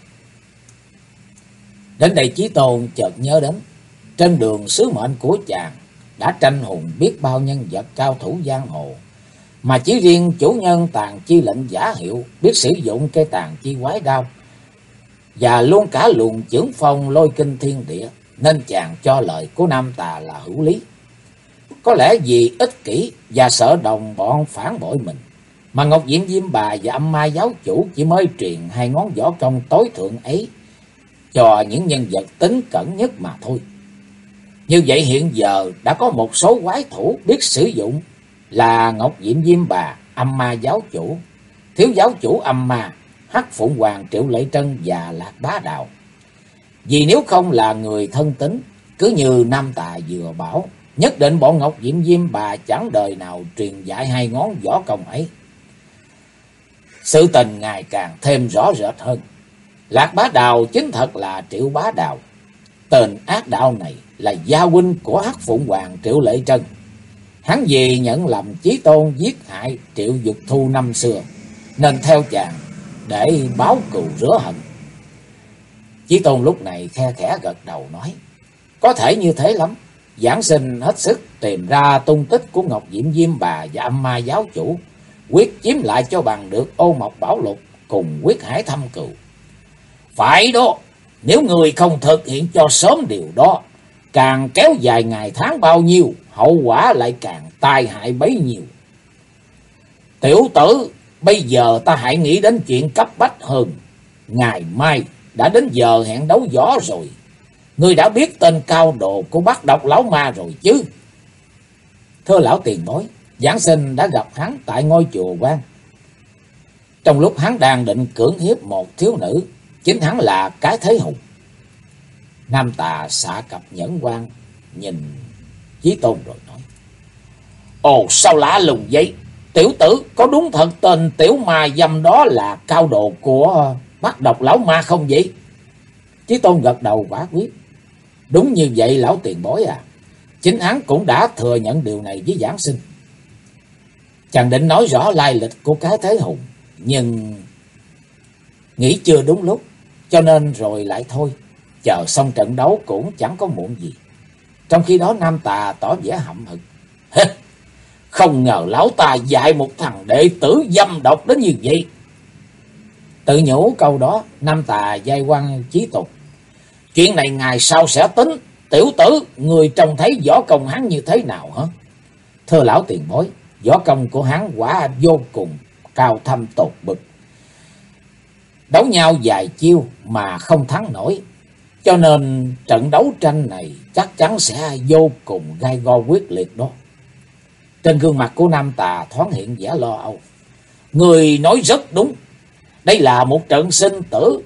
Đến đây Chí Tôn chợt nhớ đến trên đường sứ mệnh của chàng đã tranh hùng biết bao nhân vật cao thủ giang hồ, mà chỉ riêng chủ nhân tàn chi lệnh giả hiệu biết sử dụng cây tàn chi quái đao và luôn cả luồng chưởng phong lôi kinh thiên địa, nên chàng cho lời của Nam Tà là hữu lý. Có lẽ vì ích kỷ và sợ đồng bọn phản bội mình mà Ngọc Diện Diêm Bà và Âm Ma giáo chủ chỉ mới truyền hai ngón võ công tối thượng ấy cho những nhân vật tín cẩn nhất mà thôi. Như vậy hiện giờ đã có một số quái thủ biết sử dụng là Ngọc Diện Diêm Bà, Âm Ma giáo chủ, thiếu giáo chủ Âm Ma, Hắc Phụng Hoàng Triệu Lệ Trân và Lạc Bá Đạo. Vì nếu không là người thân tín, cứ như Nam Tà vừa bảo, nhất định bọn Ngọc Diện Diêm Bà chẳng đời nào truyền dạy hai ngón võ công ấy. Sự tình ngày càng thêm rõ rệt hơn. Lạc Bá Đạo chính thật là Triệu Bá Đạo. Tên ác đạo này là gia huynh của Hắc Phụng Hoàng Triệu Lệ Trân. Hắn vì nhận lầm Chí Tôn giết hại Triệu Dục Thu năm xưa, nên theo chàng để báo cừu rửa hận. Chí Tôn lúc này khe khẽ gật đầu nói, có thể như thế lắm. Giảng sinh hết sức tìm ra tung tích của Ngọc Diệm Diêm Bà và Âm Ma giáo chủ, quyết chiếm lại cho bằng được Ô Mộc Bảo Lục cùng Quyết Hải Thâm Cừu. Phải đó, nếu người không thực hiện cho sớm điều đó, càng kéo dài ngày tháng bao nhiêu, hậu quả lại càng tai hại bấy nhiêu. Tiểu tử, bây giờ ta hãy nghĩ đến chuyện cấp bách hơn. Ngày mai đã đến giờ hẹn đấu võ rồi. Ngươi đã biết tên cao độ của Bát Độc Lão Ma rồi chứ? Thưa lão tiền bối, Giảng Sinh đã gặp hắn tại ngôi chùa quan. Trong lúc hắn đang định cưỡng hiếp một thiếu nữ, chính hắn là Cái Thế Hùng. Nam Tà xạ cặp nhẫn quan nhìn Chí Tôn rồi nói: Ồ, sao lạ lùng vậy? Tiểu tử, có đúng thật tên tiểu ma dâm đó là cao đồ của Bắt Độc lão ma không vậy? Chí Tôn gật đầu quả quyết: Đúng như vậy lão tiền bối à. Chính hắn cũng đã thừa nhận điều này với Giảng Sinh. Chàng định nói rõ lai lịch của Cái Thế Hùng, nhưng nghĩ chưa đúng lúc, cho nên rồi lại thôi. Chờ xong trận đấu cũng chẳng có muộn gì. Trong khi đó Nam Tà tỏ vẻ hậm hực: Không ngờ lão ta dạy một thằng đệ tử dâm độc đến như vậy. Tự nhủ câu đó, Nam Tà giai quan Chí Tôn: Chuyện này ngày sau sẽ tính. Tiểu tử, người trông thấy võ công hắn như thế nào hả? Thưa lão tiền bối, võ công của hắn quả vô cùng cao thâm tột bực. Đấu nhau vài chiêu mà không thắng nổi, cho nên trận đấu tranh này chắc chắn sẽ vô cùng gai go quyết liệt đó. Trên gương mặt của Nam Tà thoáng hiện vẻ lo âu. Người nói rất đúng. Đây là một trận sinh tử.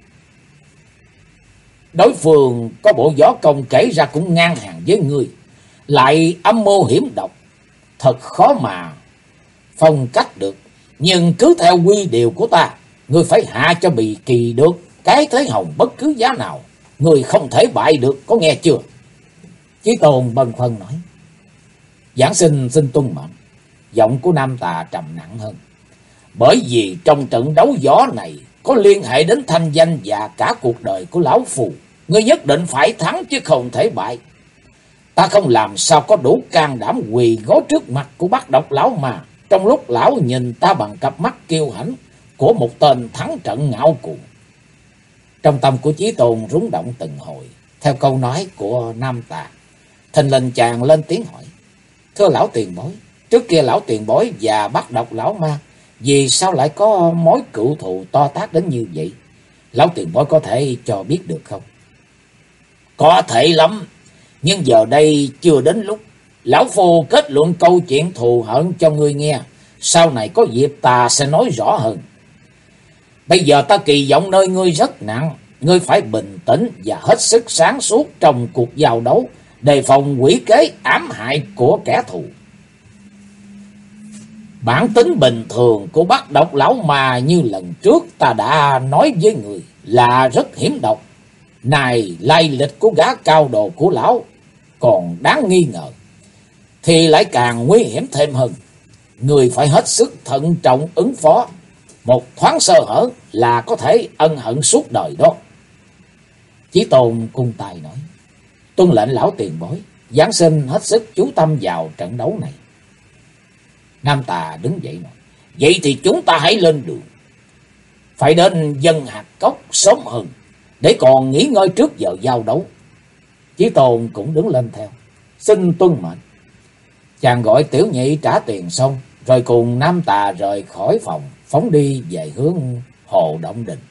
Đối phương có bộ võ công kể ra cũng ngang hàng với người, lại âm mưu hiểm độc, thật khó mà phong cách được. Nhưng cứ theo quy điều của ta, người phải hạ cho Bì Kỳ được Cái Thế Hồng bất cứ giá nào. Người không thể bại được, có nghe chưa? Chí Tôn bâng khuâng nói: Giảng Sinh xin tuân mệnh. Giọng của Nam Tà trầm nặng hơn: Bởi vì trong trận đấu võ này có liên hệ đến thanh danh và cả cuộc đời của lão phù. Ngươi nhất định phải thắng chứ không thể bại. Ta không làm sao có đủ can đảm quỳ gối trước mặt của Bắt Độc lão mà, trong lúc lão nhìn ta bằng cặp mắt kiêu hãnh của một tên thắng trận ngạo cuồng. Trong tâm của Chí Tôn rung động từng hồi theo câu nói của Nam Tà. Thình lình chàng lên tiếng hỏi: Thưa lão tiền bối, trước kia lão tiền bối và Bắt Độc lão ma vì sao lại có mối cựu thù to tát đến như vậy? Lão tiền bối có thể cho biết được không? Có thể lắm, nhưng giờ đây chưa đến lúc. Lão phu kết luận câu chuyện thù hận cho ngươi nghe, sau này có dịp ta sẽ nói rõ hơn. Bây giờ ta kỳ vọng nơi ngươi rất nặng. Ngươi phải bình tĩnh và hết sức sáng suốt trong cuộc giao đấu, đề phòng quỷ kế ám hại của kẻ thù. Bản tính bình thường của Bắt Độc lão mà như lần trước ta đã nói với người là rất hiểm độc. Này, lai lịch của gã cao đồ của lão còn đáng nghi ngờ, thì lại càng nguy hiểm thêm hơn. Người phải hết sức thận trọng ứng phó. Một thoáng sơ hở là có thể ân hận suốt đời đó. Chí Tôn cung tay nói: Tuân lệnh lão tiền bối. Giảng Sinh hết sức chú tâm vào trận đấu này. Nam Tà đứng dậy nói: Vậy thì chúng ta hãy lên đường. Phải đến Dân Hạt Cốc sớm hơn, để còn nghỉ ngơi trước giờ giao đấu. Chí Tôn cũng đứng lên theo: Xin tuân mệnh. Chàng gọi tiểu nhị trả tiền xong, rồi cùng Nam Tà rời khỏi phòng, phóng đi về hướng Hồ Động Đình.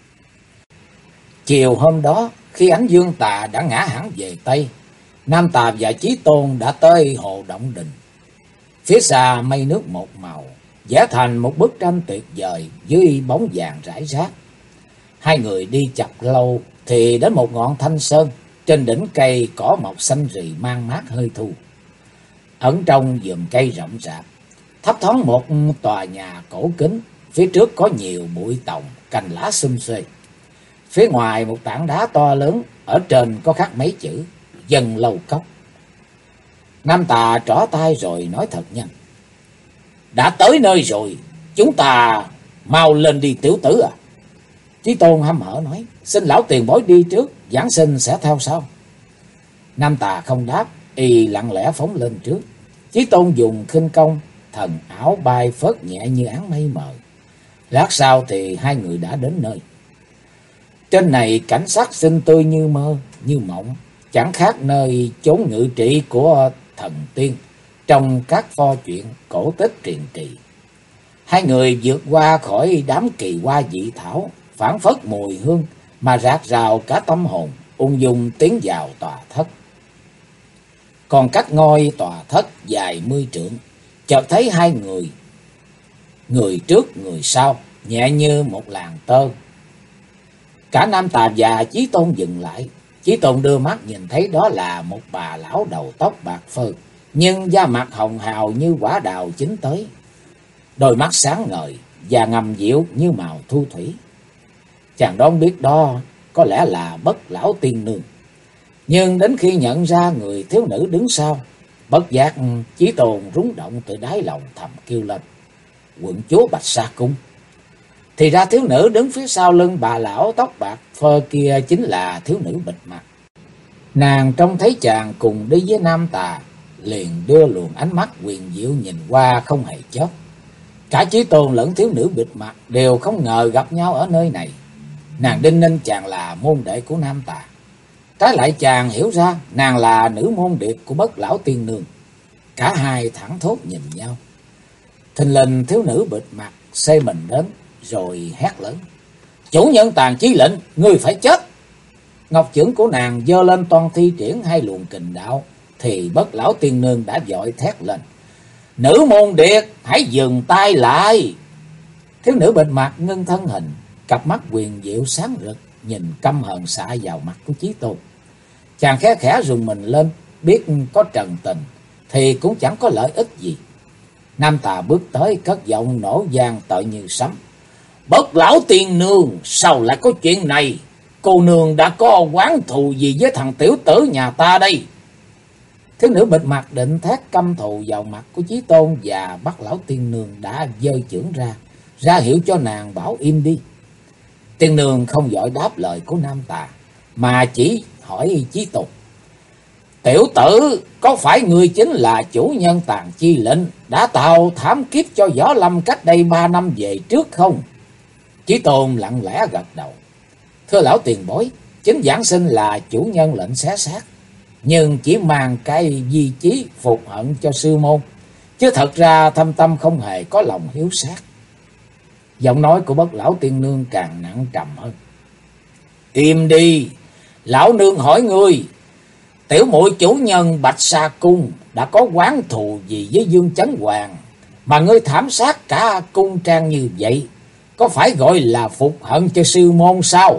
Chiều hôm đó, khi ánh dương tà đã ngã hẳn về Tây, Nam Tà và Chí Tôn đã tới Hồ Động Đình. Phía xa mây nước một màu, vẽ thành một bức tranh tuyệt vời dưới bóng vàng rải rác. Hai người đi chập lâu thì đến một ngọn thanh sơn, trên đỉnh cây cỏ mọc xanh rì mang mát hơi thu. Ẩn trong vườn cây rậm rạp, thấp thoáng một tòa nhà cổ kính, phía trước có nhiều bụi tòng, cành lá xum xuê. Phía ngoài một tảng đá to lớn, ở trên có khắc mấy chữ Dân Lâu Cốc. Nam Tà trỏ tay rồi nói thật nhanh: Đã tới nơi rồi, chúng ta mau lên đi tiểu tử à. Chí Tôn hăm hở nói: Xin lão tiền bối đi trước, Giảng Sinh sẽ theo sau. Nam Tà không đáp, y lặng lẽ phóng lên trước. Chí Tôn dùng khinh công, thần ảo bay phớt nhẹ như áng mây mờ. Lát sau thì hai người đã đến nơi. Trên này cảnh sắc xinh tươi như mơ, như mộng, chẳng khác nơi chốn ngự trị của thần tiên trong các pho chuyện cổ tích truyền kỳ. Hai người vượt qua khỏi đám kỳ hoa dị thảo, phảng phất mùi hương mà rạc rào cả tâm hồn, ung dung tiến vào tòa thất. Còn cách ngôi tòa thất dài 10 trượng, chợt thấy hai người, người trước người sau, nhẹ như một làn tơ. Cả Nam Tà và Chí Tôn dừng lại. Chí Tôn đưa mắt nhìn thấy đó là một bà lão đầu tóc bạc phơ, nhưng da mặt hồng hào như quả đào chín tới, đôi mắt sáng ngời và ngầm dịu như màu thu thủy. Chàng đoán biết đó có lẽ là Bất Lão Tiên Nương. Nhưng đến khi nhận ra người thiếu nữ đứng sau, bất giác Chí Tôn rúng động từ đáy lòng, thầm kêu lên: quận chúa Bạch Sa Cung. Thì ra thiếu nữ đứng phía sau lưng bà lão tóc bạc phơ kia chính là thiếu nữ bịt mặt. Nàng trông thấy chàng cùng đi với Nam Tà, liền đưa luồng ánh mắt huyền diệu nhìn qua không hề chớp. Cả Chí Tôn lẫn thiếu nữ bịt mặt đều không ngờ gặp nhau ở nơi này. Nàng đinh ninh chàng là môn đệ của Nam Tà, trái lại chàng hiểu ra nàng là nữ môn điệp của Bất Lão Tiên Nương. Cả hai thẳng thốt nhìn nhau. Thình lình thiếu nữ bịt mặt xê mình đến, rồi hét lớn: chủ nhân Tàn Chi lệnh, ngươi phải chết! Ngọc chưởng của nàng giơ lên toan thi triển hai luồng kình đạo, thì Bất Lão Tiên Nương đã vội thét lên: nữ môn điệp, hãy dừng tay lại! Thiếu nữ bịt mặt ngưng thân hình, cặp mắt huyền diệu sáng rực, nhìn căm hờn xạ vào mặt của Chí Tôn. Chàng khẽ khẽ rùng mình lên, biết có trần tình thì cũng chẳng có lợi ích gì. Nam Tà bước tới, cất giọng nổ vang tợn như sấm: Bất Lão Tiên Nương, sao lại có chuyện này? Cô nương đã có oán thù gì với thằng tiểu tử nhà ta đây? Thiếu nữ bịt mặt định thét căm thù vào mặt của Chí Tôn, và Bất Lão Tiên Nương đã giơ chưởng ra hiệu cho nàng bảo im đi. Tiên Nương không vội đáp lời của Nam Tà, mà chỉ hỏi Chí Tôn: tiểu tử, có phải ngươi chính là chủ nhân Tàn Chi lệnh đã tạo thảm kiếp cho Võ Lâm cách đây 3 năm về trước không? Chí Tôn lặng lẽ gật đầu: thưa lão tiền bối, chính giảng sinh là chủ nhân lệnh xé xác, nhưng chỉ mang cái di chí phục hận cho sư môn, chứ thật ra thâm tâm không hề có lòng hiếu sát. Giọng nói của Bất Lão Tiên Nương càng nặng trầm hơn: im đi, lão nương hỏi ngươi, tiểu muội chủ nhân Bạch Sa Cung đã có oán thù gì với Dương Chấn Hoàng mà ngươi thảm sát cả cung trang như vậy, có phải gọi là phục hận cho sư môn sao?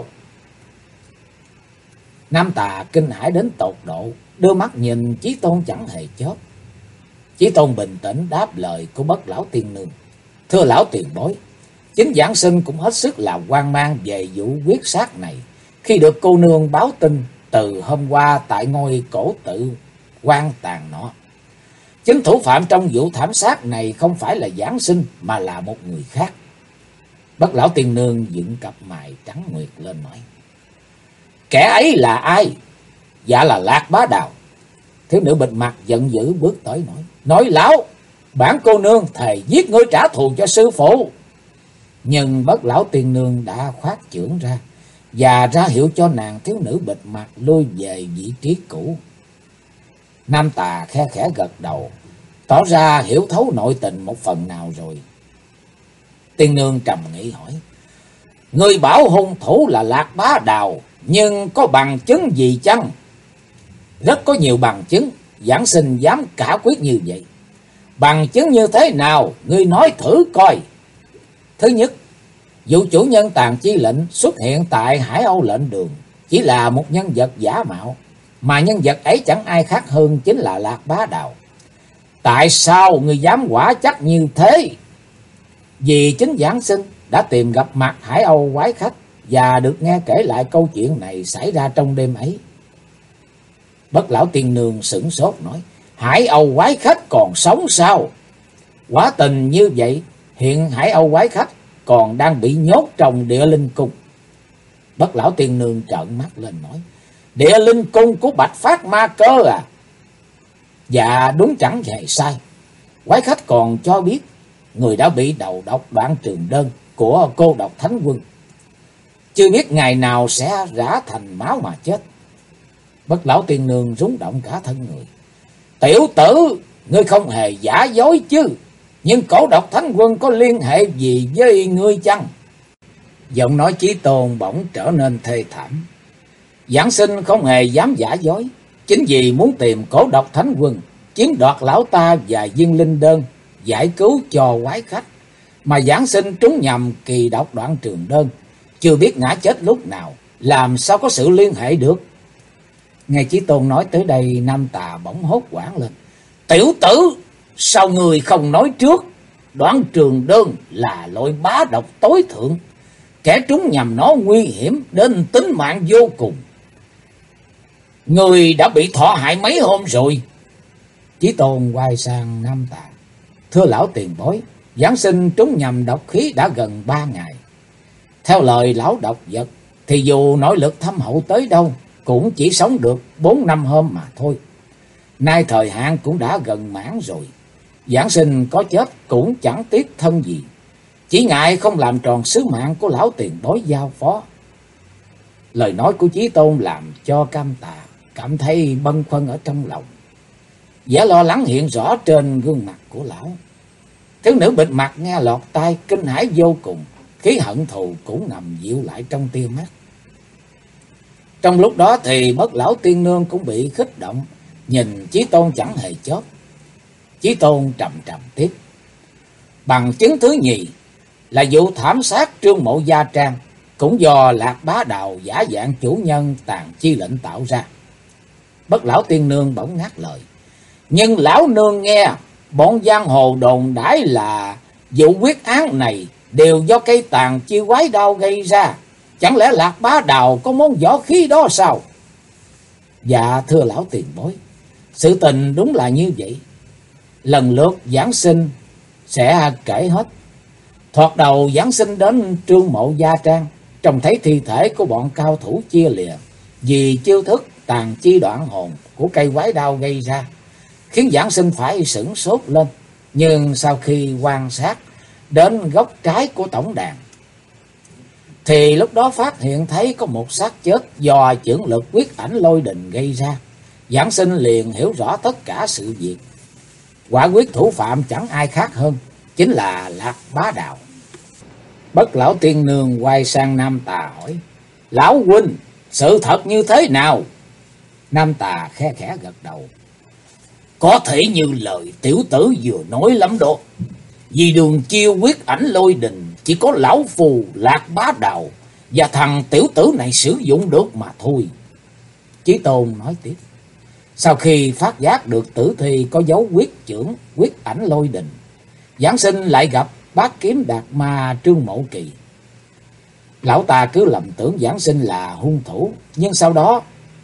Nam Tà kinh hãi đến tột độ, đưa mắt nhìn Chí Tôn chẳng hề chớp. Chí Tôn bình tĩnh đáp lời của Bất Lão Tiên Nương: thưa lão tiền bối, chính giảng sinh cũng hết sức là hoang mang về vụ quyết sát này, khi được cô nương báo tin từ hôm qua tại ngôi cổ tự quan tàn nọ. Chính thủ phạm trong vụ thảm sát này không phải là giảng sinh, mà là một người khác. Bất Lão Tiên Nương dựng cặp mày trắng nguyệt lên nói: kẻ ấy là ai? Dạ là Lạc Bá Đào. Thiếu nữ bịt mặt giận dữ bước tới nói: lão, bản cô nương thề giết ngươi trả thù cho sư phụ. Nhưng Bất Lão Tiên Nương đã khoát chưởng ra và ra hiệu cho nàng thiếu nữ bịt mặt lui về vị trí cũ. Nam Tà khe khẽ gật đầu, tỏ ra hiểu thấu nội tình một phần nào rồi. Tiên Nương trầm nghĩ hỏi: ngươi bảo hung thủ là Lạc Bá Đào, nhưng có bằng chứng gì chăng? Rất có nhiều bằng chứng, giảng sinh dám cả quyết như vậy. Bằng chứng như thế nào, ngươi nói thử coi. Thứ nhất, vụ chủ nhân Tàn Chi lệnh xuất hiện tại Hải Âu lệnh đường chỉ là một nhân vật giả mạo, mà nhân vật ấy chẳng ai khác hơn chính là Lạc Bá Đào. Tại sao ngươi dám quả chắc như thế? Vì chính giảng sinh đã tìm gặp mặt Hải Âu quái khách và được nghe kể lại câu chuyện này xảy ra trong đêm ấy. Bất Lão Tiên Nương sửng sốt nói: Hải Âu quái khách còn sống sao? Quả tình như vậy, hiện Hải Âu quái khách còn đang bị nhốt trong Địa Linh Cung. Bất Lão Tiên Nương trợn mắt lên nói: Địa Linh Cung của Bạch Phát Ma Cơ à? Dạ đúng chẳng hề sai. Quái khách còn cho biết người đã bị đầu độc Đoạn Trường Đơn của cô độc Thánh Quân, chưa biết ngày nào sẽ rã thành máu mà chết. Bất Lão Tiên Nương rúng động cả thân người: Tiểu tử, ngươi không hề giả dối chứ? Nhưng cổ độc Thánh Quân có liên hệ gì với ngươi chăng? Giọng nói Chí Tôn bỗng trở nên thê thảm. Giảng sinh không hề dám giả dối, chính vì muốn tìm cổ độc Thánh Quân, chiếm đoạt lão ta và viên linh đơn giải cứu cho quái khách, mà giảng sinh trúng nhầm kỳ độc Đoạn Trường Đơn, chưa biết ngã chết lúc nào, làm sao có sự liên hệ được. Nghe Chí Tôn nói tới đây, Nam Tà bỗng hốt hoảng lên. Tiểu tử, sao người không nói trước? Đoạn Trường Đơn là loại bá độc tối thượng, kẻ trúng nhầm nó nguy hiểm đến tính mạng vô cùng. Người đã bị thọ hại mấy hôm rồi. Chí Tôn quay sang Nam Tà. Thưa lão tiền bối, giảng sinh trúng nhầm độc khí đã gần 3 ngày. Theo lời lão độc vật thì dù nội lực thâm hậu tới đâu cũng chỉ sống được 4-5 hôm mà thôi. Nay thời hạn cũng đã gần mãn rồi. Giảng sinh có chết cũng chẳng tiếc thân gì, chỉ ngại không làm tròn sứ mạng của lão tiền bối giao phó. Lời nói của Chí Tôn làm cho Cam Tà cảm thấy bâng khuâng ở trong lòng. Vẻ lo lắng hiện rõ trên gương mặt của lão. Thiếu nữ bịt mặt nghe lọt tai, kinh hãi vô cùng, khí hận thù cũng nằm dịu lại trong tia mắt. Trong lúc đó thì Bất Lão Tiên Nương cũng bị khích động, nhìn Chí Tôn chẳng hề chớp. Chí Tôn trầm trầm tiếp. Bằng chứng thứ nhì là vụ thảm sát Trương Mộ Gia Trang, cũng do Lạc Bá Đào giả dạng chủ nhân Tàn Chi lệnh tạo ra. Bất Lão Tiên Nương bỗng ngắt lời. Nhưng lão nương nghe bọn giang hồ đồn đãi là vụ quyết án này đều do cây Tàn Chi quái đao gây ra. Chẳng lẽ Lạc Bá Đào có món võ khí đó sao? Dạ thưa lão tiền bối, sự tình đúng là như vậy. Lần lượt giảng sinh sẽ kể hết. Thoạt đầu giảng sinh đến Trương Mộ Gia Trang, trông thấy thi thể của bọn cao thủ chia lìa vì chiêu thức Tàn Chi đoạn hồn của cây quái đao gây ra, khiến giảng sinh phải sửng sốt lên. Nhưng sau khi quan sát đến gốc trái của tổng đàn thì lúc đó phát hiện thấy có một xác chết do chưởng lực Quyết Ảnh Lôi Đình gây ra. Giảng sinh liền hiểu rõ tất cả sự việc. Quả quyết thủ phạm chẳng ai khác hơn, chính là Lạc Bá Đào. Bất Lão Tiên Nương quay sang Nam Tà hỏi. Lão huynh, sự thật như thế nào? Nam Tà khe khẽ gật đầu. Có thể như lời tiểu tử vừa nói lắm đó. Vì đường chiêu Quyết Ảnh Lôi Đình chỉ có lão phù Lạc Bá Đào và thằng tiểu tử này sử dụng được mà thôi. Chí Tôn nói tiếp. Sau khi phát giác được tử thi có dấu quyết chưởng Quyết Ảnh Lôi Đình, giảng sinh lại gặp Bát Kiếm Đạt Ma Trương Mộ Kỳ. Lão ta cứ lầm tưởng giảng sinh là hung thủ, nhưng sau đó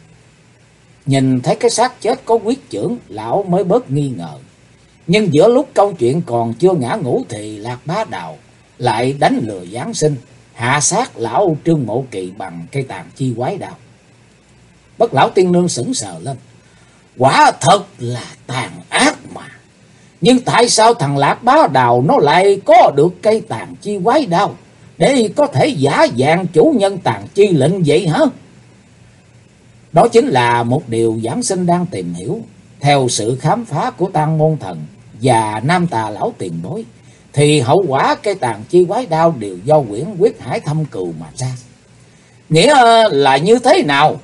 nhìn thấy cái xác chết có quyết chưởng, lão mới bớt nghi ngờ. Nhưng giữa lúc câu chuyện còn chưa ngã ngũ thì Lạc Bá Đào lại đánh lừa giảng sinh, hạ sát lão Trương Mộ Kỳ bằng cây Tàn Chi quái đao. Bất Lão Tiên Nương sững sờ lên. Quả thật là tàn ác mà. Nhưng tại sao thằng Lạc Bá Đào nó lại có được cây Tàn Chi quái đao để có thể giả dạng chủ nhân Tàn Chi lệnh vậy hả? Đó chính là một điều giảng sinh đang tìm hiểu. Theo sự khám phá của Tang Môn Thần và Nam Tà lão tiền bối, thì hậu quả cây Tàn Chi quái đao đều do quyển Quyết Hải Thâm Cừu mà ra. Nghĩa là như thế nào?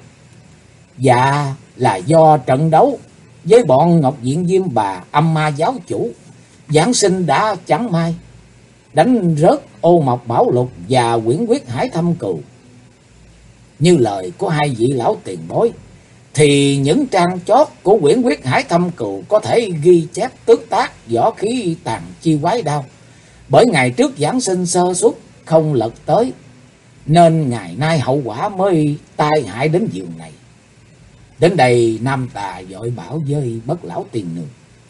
Dạ là do trận đấu với bọn Ngọc Diện Diêm Bà Âm Ma giáo chủ, giảng sinh đã chẳng may đánh rớt Ô Mộc Bảo Lục và quyển Quyết Hải Thâm Cừu. Như lời của hai vị lão tiền bối thì những trang chót của quyển Quyết Hải Thâm Cừu có thể ghi chép tước tác võ khí Tàn Chi quái đao. Bởi ngày trước giảng sinh sơ suất không lật tới, nên ngày nay hậu quả mới tai hại đến giường này. Đến đây Nam Tà vội bảo với Bất Lão Tiên Nương.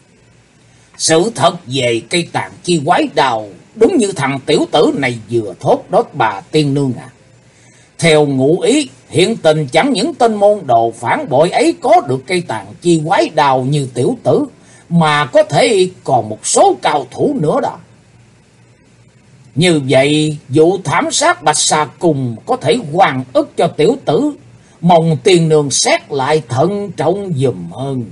Sự thật về cây Tàn Chi quái đao đúng như thằng tiểu tử này vừa thốt đó bà Tiên Nương à. Theo ngụ ý, hiện tình chẳng những tên môn đồ phản bội ấy có được cây Tàn Chi quái đao như tiểu tử, mà có thể còn một số cao thủ nữa đó. Như vậy, vụ thảm sát Bạch Xà Cùng có thể hoàn ức cho tiểu tử, mong Tiên Nương xét lại thận trọng giùm hơn.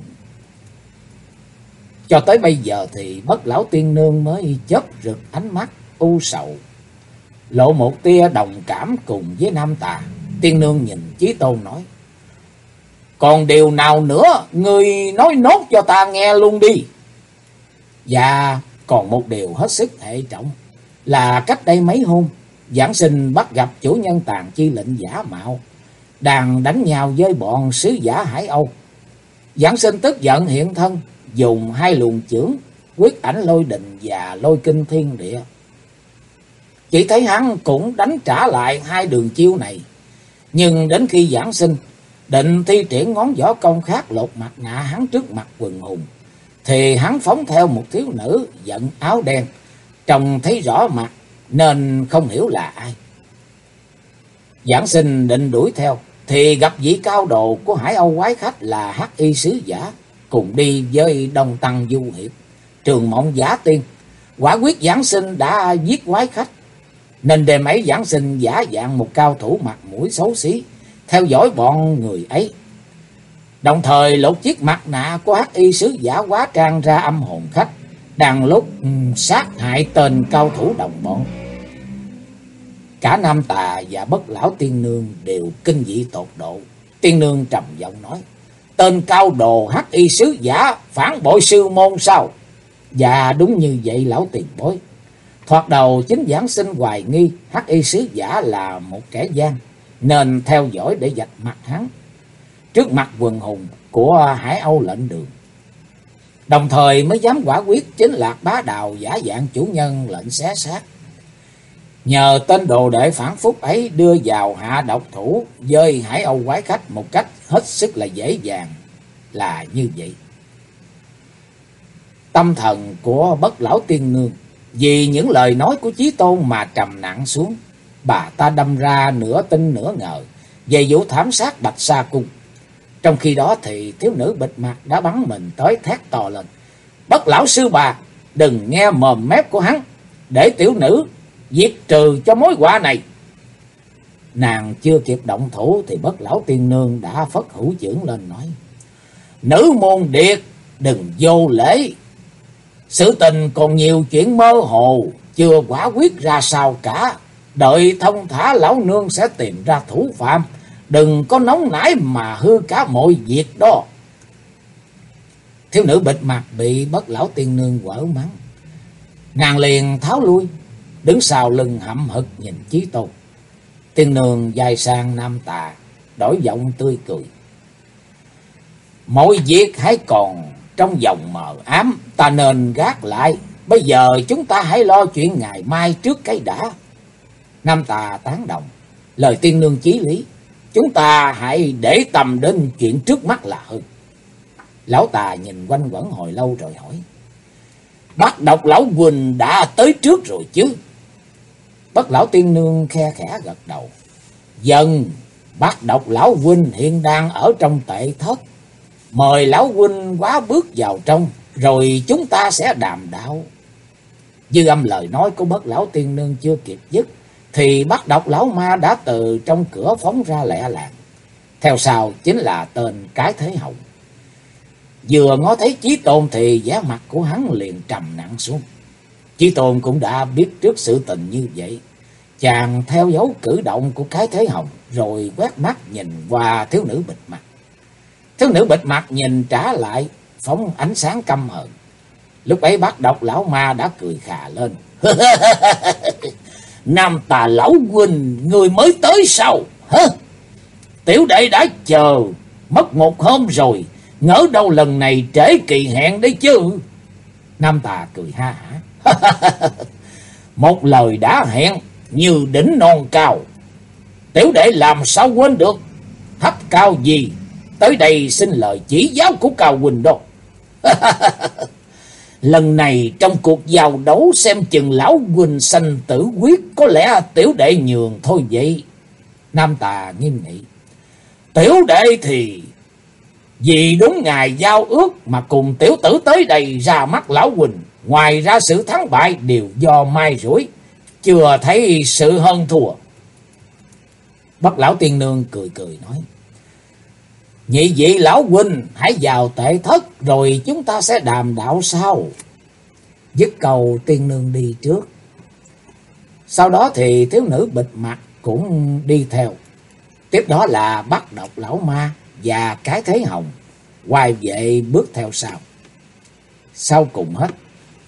Cho tới bây giờ thì Bất Lão Tiên Nương mới chớp rực ánh mắt u sầu, lộ một tia đồng cảm cùng với Nam Tà. Tiên Nương nhìn Chí Tôn nói. Còn điều nào nữa, người nói nốt cho ta nghe luôn đi. Dạ, Còn một điều hết sức hệ trọng là cách đây mấy hôm, giảng sinh bắt gặp chủ nhân Tàn Chi Lệnh giả mạo đang đánh nhau với bọn sứ giả Hải Âu. Giảng sinh tức giận hiện thân, dùng hai luồng chưởng quyết ảnh lôi đình và lôi kinh thiên địa. Chỉ thấy hắn cũng đánh trả lại hai đường chiêu này, nhưng đến khi giảng sinh định thi triển ngón võ công khác lột mặt nạ hắn trước mặt quần hùng, thì hắn phóng theo một thiếu nữ vận áo đen, trông thấy rõ mặt nên không hiểu là ai. Giảng sinh định đuổi theo thì gặp vị cao đồ của Hải Âu quái khách là Hắc Y sứ giả, cùng đi với Đông Tăng Du Hiệp, Trường Mộng Giả Tiên. Quả quyết giảng sinh đã giết quái khách, nên đêm ấy giảng sinh giả dạng một cao thủ mặt mũi xấu xí, theo dõi bọn người ấy. Đồng thời lột chiếc mặt nạ của Hắc Y sứ giả hóa trang ra âm hồn khách, đang lúc sát hại tên cao thủ đồng bọn. Cả Nam Tà và Bất Lão Tiên Nương đều kinh dị tột độ. Tiên Nương trầm giọng nói: tên cao đồ Hắc Y sứ giả phản bội sư môn sao? Dạ đúng như vậy lão tiền bối. Thoạt đầu chính giảng sinh hoài nghi Hắc Y sứ giả là một kẻ gian, nên theo dõi để vạch mặt hắn trước mặt quần hùng của Hải Âu lệnh đường. Đồng thời mới dám quả quyết chính Lạc Bá Đào giả dạng chủ nhân lệnh xé xác. Nhờ tên đồ đệ phản phúc ấy đưa vào hạ độc thủ với Hải Âu quái khách một cách hết sức là dễ dàng là như vậy. Tâm thần của Bất Lão Tiên Nương vì những lời nói của Chí Tôn mà trầm nặng xuống. Bà ta đâm ra nửa tin nửa ngờ về vụ thảm sát Bạch Sa Cung. Trong khi đó thì thiếu nữ bịt mặt đã bắn mình tới thét to lên: Bất Lão sư bà, đừng nghe mồm mép của hắn, để tiểu nữ diệt trừ cho mối họa này. Nàng chưa kịp động thủ thì Bất Lão Tiên Nương đã phất hữu chưởng lên nói: Nữ môn điệt, đừng vô lễ. Sự tình còn nhiều chuyện mơ hồ, chưa quả quyết ra sao cả. Đợi thông thả lão nương sẽ tìm ra thủ phạm. Đừng có nóng nảy mà hư cả mọi việc đó. Thiếu nữ bịt mặt bị Bất Lão Tiên Nương quở mắng. Nàng liền tháo lui, đứng sau lưng hậm hực nhìn Chí Tôn. Tiên Nương dài sang Nam Tà, đổi giọng tươi cười: Mọi việc hãy còn trong vòng mờ ám, ta nên gác lại. Bây giờ chúng ta hãy lo chuyện ngày mai trước cái đã. Nam Tà tán đồng: Lời Tiên Nương chí lý, chúng ta hãy để tâm đến chuyện trước mắt là hơn. Lão Tà nhìn quanh quẩn hồi lâu rồi hỏi: Bắt Độc lão huynh đã tới trước rồi chứ? Bất Lão Tiên Nương khe khẽ gật đầu: Dần, Bắt Độc lão huynh hiện đang ở trong tệ thất. Mời lão huynh quá bước vào trong, rồi chúng ta sẽ đàm đạo. Dư âm lời nói của Bất Lão Tiên Nương chưa kịp dứt thì Bắt Độc lão ma đã từ trong cửa phóng ra lẹ làng. Theo sau chính là tên Cái Thế Hồng. Vừa ngó thấy Chí Tôn thì vẻ mặt của hắn liền trầm nặng xuống. Chí Tôn cũng đã biết trước sự tình như vậy. Chàng theo dấu cử động của Cái Thế Hồng, rồi quét mắt nhìn qua thiếu nữ bịt mặt. Thiếu nữ bịt mặt nhìn trả lại, phóng ánh sáng căm hờn. Lúc ấy Bắt Độc lão ma đã cười khà lên: Nam Tà lão huynh, người mới tới sao? Hả? Tiểu đệ đã chờ mất một hôm rồi, ngỡ đâu lần này trễ kỳ hẹn đấy chứ. Nam Tà cười ha hả: Một lời đã hẹn như đỉnh non cao, tiểu đệ làm sao quên được. Thấp cao gì, tới đây xin lời chỉ giáo của cao huynh đó. Lần này trong cuộc giao đấu xem chừng lão huynh sanh tử quyết, có lẽ tiểu đệ nhường thôi vậy. Nam Tà nghiêm nghị: Tiểu đệ thì vì đúng ngày giao ước mà cùng tiểu tử tới đây ra mắt lão huynh. Ngoài ra sự thắng bại đều do mai rủi, chưa thấy sự hơn thua. Bất Lão Tiên Nương cười cười nói: Nhị vị lão huynh hãy vào tệ thất, rồi chúng ta sẽ đàm đạo sau. Dứt câu Tiên Nương đi trước. Sau đó thì thiếu nữ bịt mặt cũng đi theo. Tiếp đó là Bắt Độc lão ma và Cái Thế Hồng quay về bước theo sau. Sau cùng hết,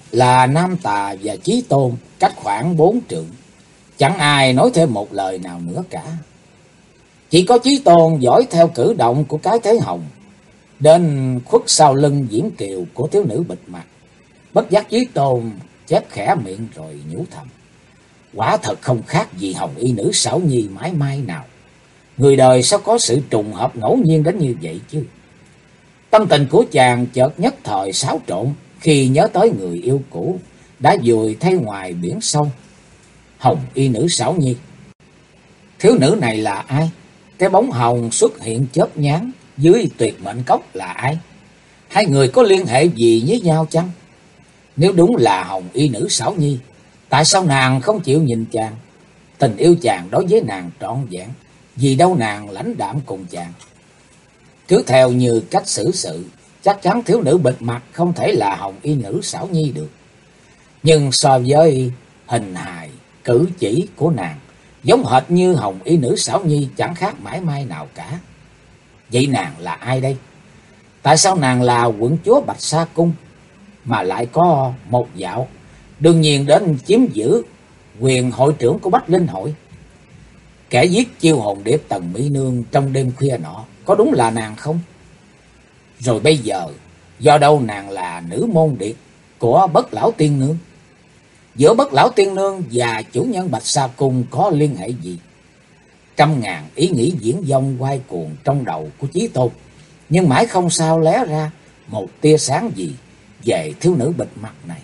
là Nam Tà và Chí Tôn cách khoảng 4 trượng. Chẳng ai nói thêm một lời nào nữa cả. Chỉ có Chí Tôn dõi theo cử động của cái Thế Hồng, đến khuất sau lưng Diễm Kiều của thiếu nữ bịt mặt. Bất giác Chí Tôn chép khẽ miệng rồi nhủ thầm: quả thật không khác gì Hồng Y nữ xảo nhi mãi mai nào. Người đời sao có sự trùng hợp ngẫu nhiên đến như vậy chứ? Tâm tình của chàng chợt nhất thời xáo trộn khi nhớ tới người yêu cũ đã vùi thay ngoài biển sâu. Hồng Y nữ xảo nhi, thiếu nữ này là ai? Cái bóng hồng xuất hiện chớp nhoáng dưới Tuyệt Mệnh Cốc là ai? Hai người có liên hệ gì với nhau chăng? Nếu đúng là Hồng Y nữ xảo nhi, tại sao nàng không chịu nhìn chàng? Tình yêu chàng đối với nàng trọn vẹn, vì đâu nàng lãnh đạm cùng chàng. Cứ theo như cách xử sự, chắc chắn thiếu nữ bịt mặt không thể là Hồng Y nữ xảo nhi được. Nhưng so với hình hài, cử chỉ của nàng, giống hệt như Hồng Y nữ xảo nhi chẳng khác mãi may nào cả. Vậy nàng là ai đây? Tại sao nàng là quận chúa Bạch Sa Cung mà lại có một dạo đương nhiên đến chiếm giữ quyền hội trưởng của Bách Linh Hội? Kẻ giết chiêu hồn điệp Tần Mỹ Nương trong đêm khuya nọ có đúng là nàng không? Rồi bây giờ do đâu nàng là nữ môn điệp của Bất Lão Tiên Nương? Giữa Bất Lão Tiên Nương và chủ nhân Bạch Sa Cung có liên hệ gì? Trăm ngàn ý nghĩ diễn dông quay cuồng trong đầu của Chí Tôn, nhưng mãi không sao lé ra một tia sáng gì về thiếu nữ bịt mặt này.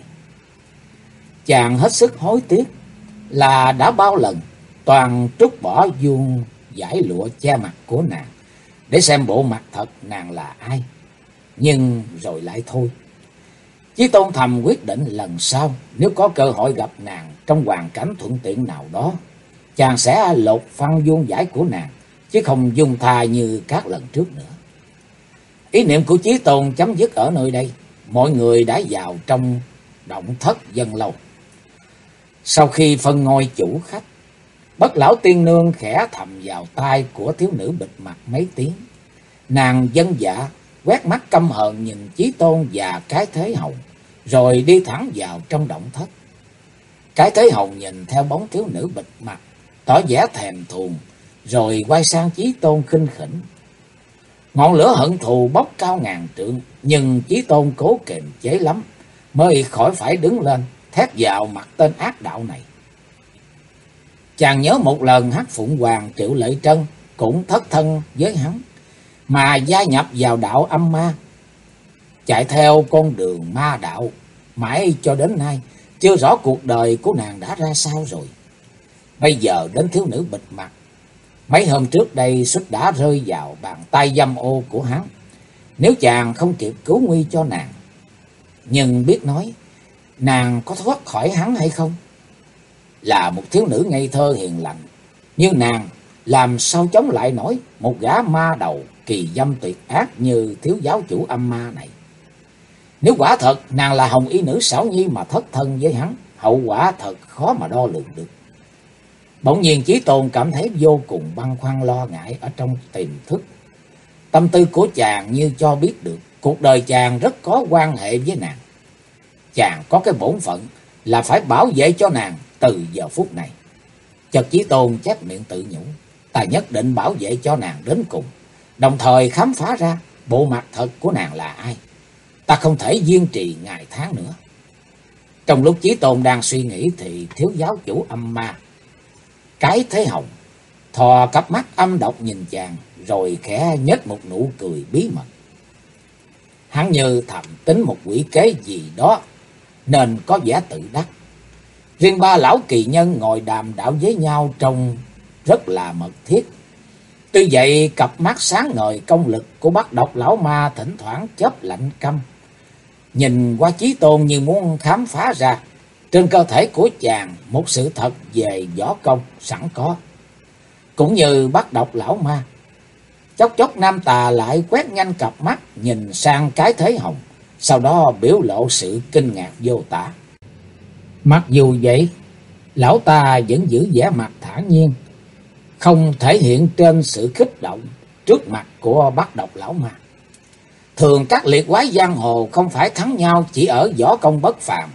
Chàng hết sức hối tiếc là đã bao lần toàn trút bỏ vuông dải lụa che mặt của nàng để xem bộ mặt thật nàng là ai. Nhưng rồi lại thôi. Chí Tôn thầm quyết định lần sau nếu có cơ hội gặp nàng trong hoàn cảnh thuận tiện nào đó, chàng sẽ lột phăng vuông vải của nàng, chứ không dung tha như các lần trước nữa. Ý niệm của Chí Tôn chấm dứt ở nơi đây. Mọi người đã vào trong động thất dân lâu. Sau khi phân ngôi chủ khách, Bất Lão Tiên Nương khẽ thầm vào tai của thiếu nữ bịt mặt mấy tiếng. Nàng vâng dạ, quét mắt căm hờn nhìn Chí Tôn và cái Thế Hồng, rồi đi thẳng vào trong động thất. Cái Thế Hồng nhìn theo bóng thiếu nữ bịt mặt, tỏ vẻ thèm thuồng, rồi quay sang Chí Tôn khinh khỉnh. Ngọn lửa hận thù bốc cao ngàn trượng, nhưng Chí Tôn cố kiềm chế lắm, mới khỏi phải đứng lên thét vào mặt tên ác đạo này. Chàng nhớ một lần Hắc Phụng Hoàng Triệu Lệ Trân cũng thất thân với hắn, mà gia nhập vào đạo âm ma, chạy theo con đường ma đạo, mãi cho đến nay chưa rõ cuộc đời của nàng đã ra sao rồi. Bây giờ đến thiếu nữ bịt mặt, mấy hôm trước đây suýt đã rơi vào bàn tay dâm ô của hắn, nếu chàng không kịp cứu nguy cho nàng. Nhưng biết nói, nàng có thoát khỏi hắn hay không? Là một thiếu nữ ngây thơ hiền lành như nàng, làm sao chống lại nổi một gã ma đầu kỳ dâm tuyệt ác như thiếu giáo chủ âm ma này? Nếu quả thật nàng là Hồng Y nữ xảo nhi mà thất thân với hắn, hậu quả thật khó mà đo lường được. Bỗng nhiên Chí Tôn cảm thấy vô cùng băn khoăn lo ngại ở trong tiềm thức. Tâm tư của chàng như cho biết được cuộc đời chàng rất có quan hệ với nàng. Chàng có cái bổn phận là phải bảo vệ cho nàng từ giờ phút này. Chợt Chí Tôn chép miệng tự nhủ, ta nhất định bảo vệ cho nàng đến cùng, đồng thời khám phá ra bộ mặt thật của nàng là ai. Ta không thể kiên trì ngày tháng nữa. Trong lúc Chí Tôn đang suy nghĩ thì thiếu giáo chủ âm ma cái Thế Hồng thò cặp mắt âm độc nhìn chàng, rồi khẽ nhếch một nụ cười bí mật. Hắn như thầm tính một quỷ kế gì đó nên có vẻ tự đắc. Riêng ba lão kỳ nhân ngồi đàm đạo với nhau trông rất là mật thiết. Tuy vậy cặp mắt sáng ngời công lực của Bát Độc lão ma thỉnh thoảng chớp lạnh căm, nhìn qua Chí Tôn như muốn khám phá ra trên cơ thể của chàng một sự thật về võ công sẵn có. Cũng như Bát Độc lão ma, chốc chốc Nam Tà lại quét nhanh cặp mắt nhìn sang cái Thế Hồng, sau đó biểu lộ sự kinh ngạc vô tả. Mặc dù vậy, lão ta vẫn giữ vẻ mặt thản nhiên, không thể hiện trên sự kích động trước mặt của Bát Độc lão ma. Thường các liệt quái giang hồ không phải thắng nhau chỉ ở võ công bất phàm,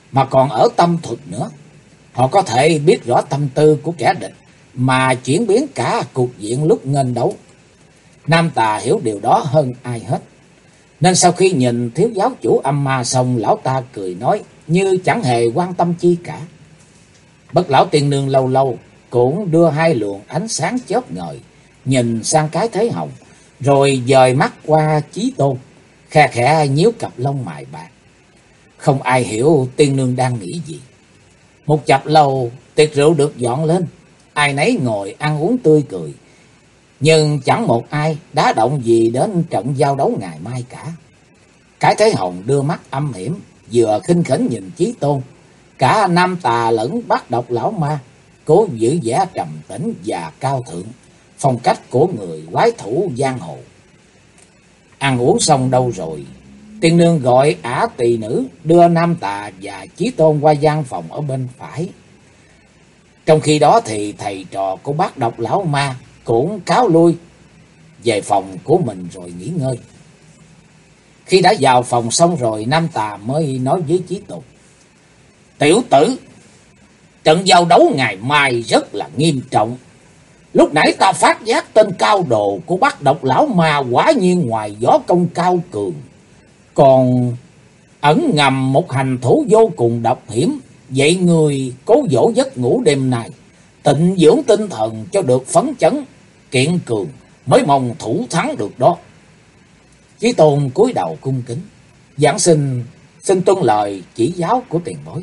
mà còn ở tâm thuật nữa. Họ có thể biết rõ tâm tư của kẻ địch mà chuyển biến cả cục diện lúc nghênh đấu. Nam Tà hiểu điều đó hơn ai hết. Nên sau khi nhìn thiếu giáo chủ âm ma xong, lão ta cười nói như chẳng hề quan tâm chi cả. Bất lão tiên nương lâu lâu cũng đưa hai luồng ánh sáng chớp ngời nhìn sang cái Thế Hồng, rồi dời mắt qua Chí Tôn, khe khẽ nhíu cặp lông mày bạc. Không ai hiểu tiên nương đang nghĩ gì. Một chập lâu tiệc rượu được dọn lên, ai nấy ngồi ăn uống tươi cười, nhưng chẳng một ai đá động gì đến trận giao đấu ngày mai cả. Cái Thế Hồng đưa mắt âm hiểm, vừa khinh khỉnh nhìn Chí Tôn. Cả Nam Tà lẫn Bát Độc lão ma cố giữ vẻ trầm tĩnh và cao thượng, phong cách của người quái thủ giang hồ. Ăn uống xong đâu rồi, tiên nương gọi ả tỳ nữ đưa Nam Tà và Chí Tôn qua gian phòng ở bên phải. Trong khi đó thì thầy trò của Bát Độc lão ma cũng cáo lui về phòng của mình rồi nghỉ ngơi. Khi đã vào phòng xong rồi, Nam Tà mới nói với Chí Tôn: Tiểu tử, trận giao đấu ngày mai rất là nghiêm trọng. Lúc nãy ta phát giác tên cao đồ của Bát Độc lão ma quả nhiên ngoài võ công cao cường, còn ẩn ngầm một hành thủ vô cùng độc hiểm. Vậy người cố dỗ giấc ngủ đêm nay, tịnh dưỡng tinh thần cho được phấn chấn kiện cường, mới mong thủ thắng được đó. Chí Tôn cúi đầu cung kính, giảng xin tuân lời chỉ giáo của tiền bối.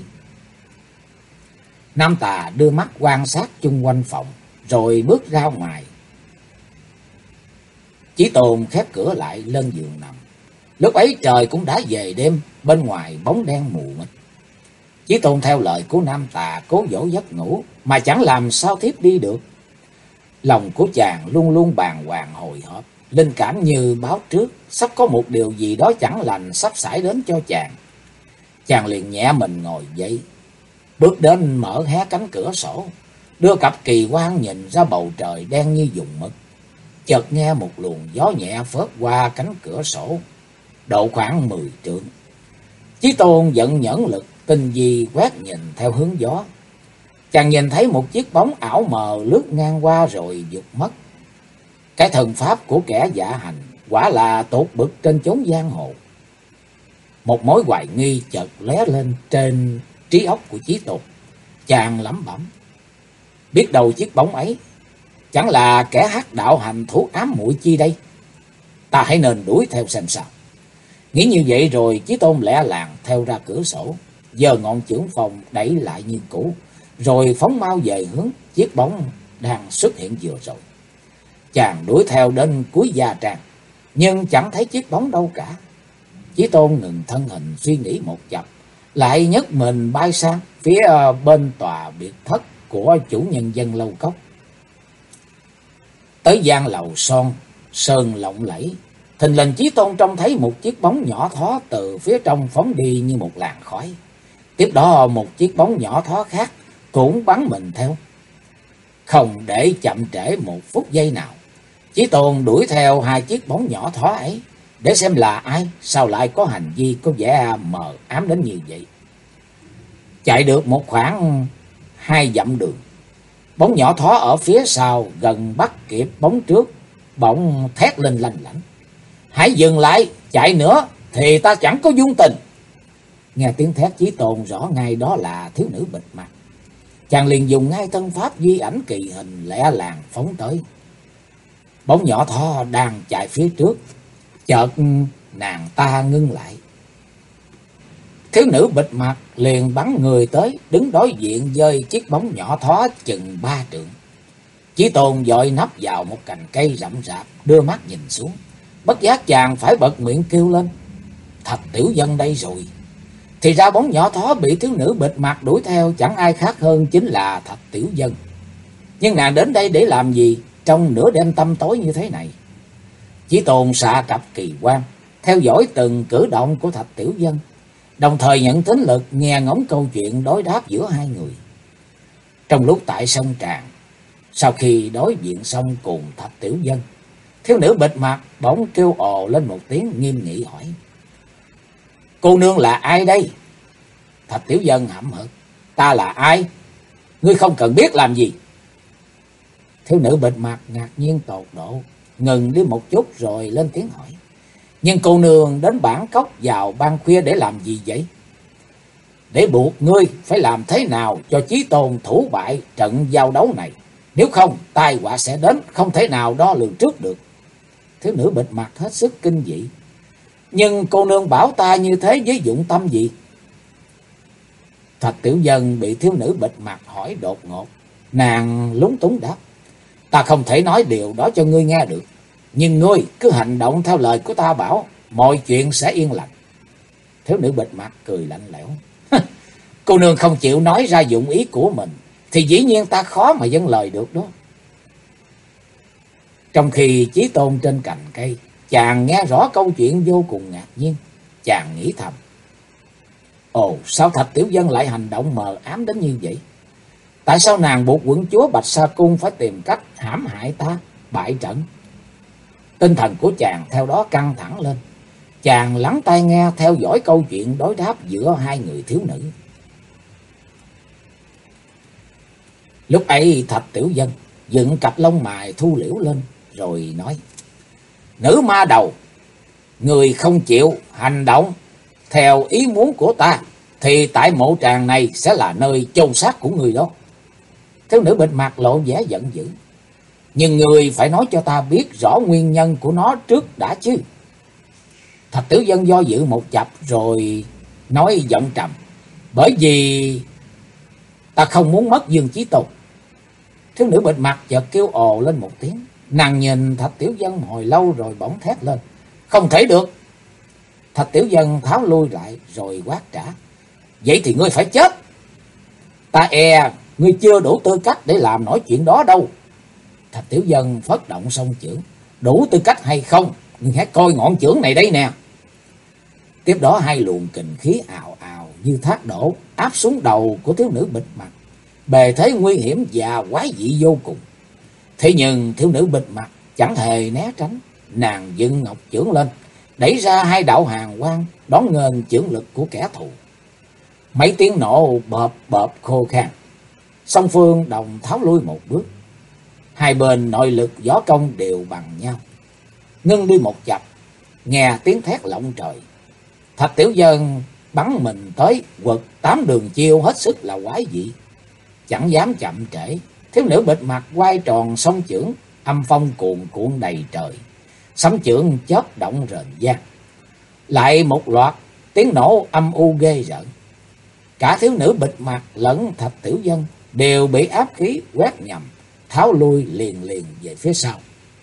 Nam Tà đưa mắt quan sát chung quanh phòng, rồi bước ra ngoài. Chí Tôn khép cửa lại lên giường nằm. Lúc ấy trời cũng đã về đêm, bên ngoài bóng đen mù mịt. Chí Tôn theo lời của Nam Tà cố dỗ giấc ngủ, mà chẳng làm sao thiếp đi được. Lòng của chàng luôn luôn bàng hoàng hồi hộp, linh cảm như báo trước sắp có một điều gì đó chẳng lành sắp xảy đến cho chàng. Chàng liền nhẹ mình ngồi dậy, bước đến mở hé cánh cửa sổ, đưa cặp kỳ quan nhìn ra bầu trời đen như dùng mực. Chợt nghe một luồng gió nhẹ phớt qua cánh cửa sổ, độ khoảng 10 trượng. Chí Tôn vận nhẫn lực tinh vi quét nhìn theo hướng gió. Chàng nhìn thấy một chiếc bóng ảo mờ lướt ngang qua rồi vụt mất. Cái thần pháp của kẻ dạ hành quả là tột bực trên chốn giang hồ. Một mối hoài nghi chợt lóe lên trên trí óc của Chí Tôn. Chàng lẩm bẩm: biết đâu chiếc bóng ấy chẳng là kẻ hắc đạo hành thủ ám muội chi đây? Ta hãy nên đuổi theo xem sao. Nghĩ như vậy rồi, Chí Tôn lẹ làng theo ra cửa sổ, giơ ngọn chưởng phòng đẩy lại như cũ, rồi phóng mau về hướng chiếc bóng đang xuất hiện vừa rồi. Chàng đuổi theo đến cuối gia trang, nhưng chẳng thấy chiếc bóng đâu cả. Chí Tôn ngừng thân hình suy nghĩ một chập, lại nhấc mình bay sang phía bên tòa biệt thất của chủ nhân dân Lâu Cốc. Tới gian lầu son sơn lộng lẫy, thình lình Chí Tôn trông thấy một chiếc bóng nhỏ thó từ phía trong phóng đi như một làn khói. Tiếp đó một chiếc bóng nhỏ thó khác cũng bắn mình theo. Không để chậm trễ một phút giây nào, Chí Tôn đuổi theo hai chiếc bóng nhỏ thó ấy để xem là ai, sao lại có hành vi có vẻ mờ ám đến như vậy. Chạy được một khoảng 2 dặm đường, bóng nhỏ thó ở phía sau gần bắt kịp bóng trước, bỗng thét lên lanh lảnh: hãy dừng lại, chạy nữa thì ta chẳng có dung tình. Nghe tiếng thét, Chí Tôn rõ ngay đó là thiếu nữ bịt mặt. Chàng liền dùng ngay thân pháp di ảnh kỳ hình lẹ làng phóng tới. Bóng nhỏ thó đang chạy phía trước, chợt nàng ta ngưng lại. Thiếu nữ bịt mặt liền bắn người tới, đứng đối diện với chiếc bóng nhỏ thó chừng 3 trượng. Chí Tôn vội nấp vào một cành cây rậm rạp, đưa mắt nhìn xuống. Bất giác chàng phải bật miệng kêu lên: Thạch Tiểu Dân đây rồi. Thì ra bóng nhỏ thó bị thiếu nữ bịt mặt đuổi theo chẳng ai khác hơn chính là Thạch Tiểu Dân. Nhưng nàng đến đây để làm gì trong nửa đêm tăm tối như thế này? Chí Tôn xạ cặp kỳ quan, theo dõi từng cử động của Thạch Tiểu Dân, đồng thời nhận thính lực nghe ngóng câu chuyện đối đáp giữa hai người. Trong lúc tại sân tràng, sau khi đối diện xong cùng Thạch Tiểu Dân, thiếu nữ bịt mặt bỗng kêu ồ lên một tiếng, nghiêm nghị hỏi: Cô nương là ai đây? Thạch Tiểu Dân hậm hực. Ta là ai? Ngươi không cần biết làm gì. Thiếu nữ bịt mặt ngạc nhiên tột độ, ngừng đi một chút rồi lên tiếng hỏi. Nhưng cô nương đến bản cốc vào ban khuya để làm gì vậy? Để buộc ngươi phải làm thế nào cho Chí Tôn thủ bại trận giao đấu này. Nếu không, tai họa sẽ đến, không thể nào đo lường trước được. Thiếu nữ bịt mặt hết sức kinh dị. Nhưng cô nương bảo ta như thế với dụng tâm gì? Thạch Tiểu Dân bị thiếu nữ bịt mặt hỏi đột ngột. Nàng lúng túng đáp. Ta không thể nói điều đó cho ngươi nghe được. Nhưng ngươi cứ hành động theo lời của ta bảo, mọi chuyện sẽ yên lành. Thiếu nữ bịt mặt cười lạnh lẽo. Cô nương không chịu nói ra dụng ý của mình, thì dĩ nhiên ta khó mà dâng lời được đó. Trong khi Chí Tôn trên cành cây, chàng nghe rõ câu chuyện vô cùng ngạc nhiên. Chàng nghĩ thầm. Ồ, sao Thạch Tiểu Dân lại hành động mờ ám đến như vậy? Tại sao nàng buộc quận chúa Bạch Sa Cung phải tìm cách hãm hại ta, bại trận? Tinh thần của chàng theo đó căng thẳng lên. Chàng lắng tai nghe theo dõi câu chuyện đối đáp giữa hai người thiếu nữ. Lúc ấy Thạch Tiểu Dân dựng cặp lông mày thu liễu lên rồi nói. Nữ ma đầu, người không chịu hành động theo ý muốn của ta, thì tại mộ tràng này sẽ là nơi chôn xác của người đó. Thiếu nữ bịt mặt lộ vẻ giận dữ. Nhưng người phải nói cho ta biết rõ nguyên nhân của nó trước đã chứ. Thạch Tiểu Dân do dự một chập rồi nói giọng trầm. Bởi vì ta không muốn mất Dương Chí Tôn. Thiếu nữ bịt mặt chợt kêu ồ lên một tiếng. Nàng nhìn Thạch Tiểu Dân hồi lâu rồi bỗng thét lên. Không thể được. Thạch Tiểu Dân tháo lui lại rồi quát trả. Vậy thì ngươi phải chết. Ta e ngươi chưa đủ tư cách để làm nổi chuyện đó đâu. Thạch Tiểu Dân phất động song chưởng. Đủ tư cách hay không, ngươi hãy coi ngọn chưởng này đây nè. Tiếp đó hai luồng kình khí ào ào như thác đổ áp xuống đầu của thiếu nữ bịt mặt. Bề thế nguy hiểm và quái dị vô cùng. Thế nhưng thiếu nữ bịt mặt chẳng hề né tránh. Nàng dựng ngọc chưởng lên, đẩy ra hai đạo hàn quang đón nghênh chưởng lực của kẻ thù. Mấy tiếng nổ bợp bợp khô khan. Song phương đồng tháo lui một bước. Hai bên nội lực võ công đều bằng nhau. Ngưng đi một chập, nghe tiếng thét lộng trời. Thạch Tiểu Dân bắn mình tới quật 8 đường chiêu hết sức là quái dị. Chẳng dám chậm trễ, thiếu nữ bịt mặt quay tròn song chưởng, âm phong cuồn cuộn đầy trời. Sấm chưởng chớp động rền vang. Lại một loạt tiếng nổ âm u ghê rợn. Cả thiếu nữ bịt mặt lẫn Thạch Tiểu Dân đều bị áp khí quét nhầm, tháo lui liền liền về phía sau.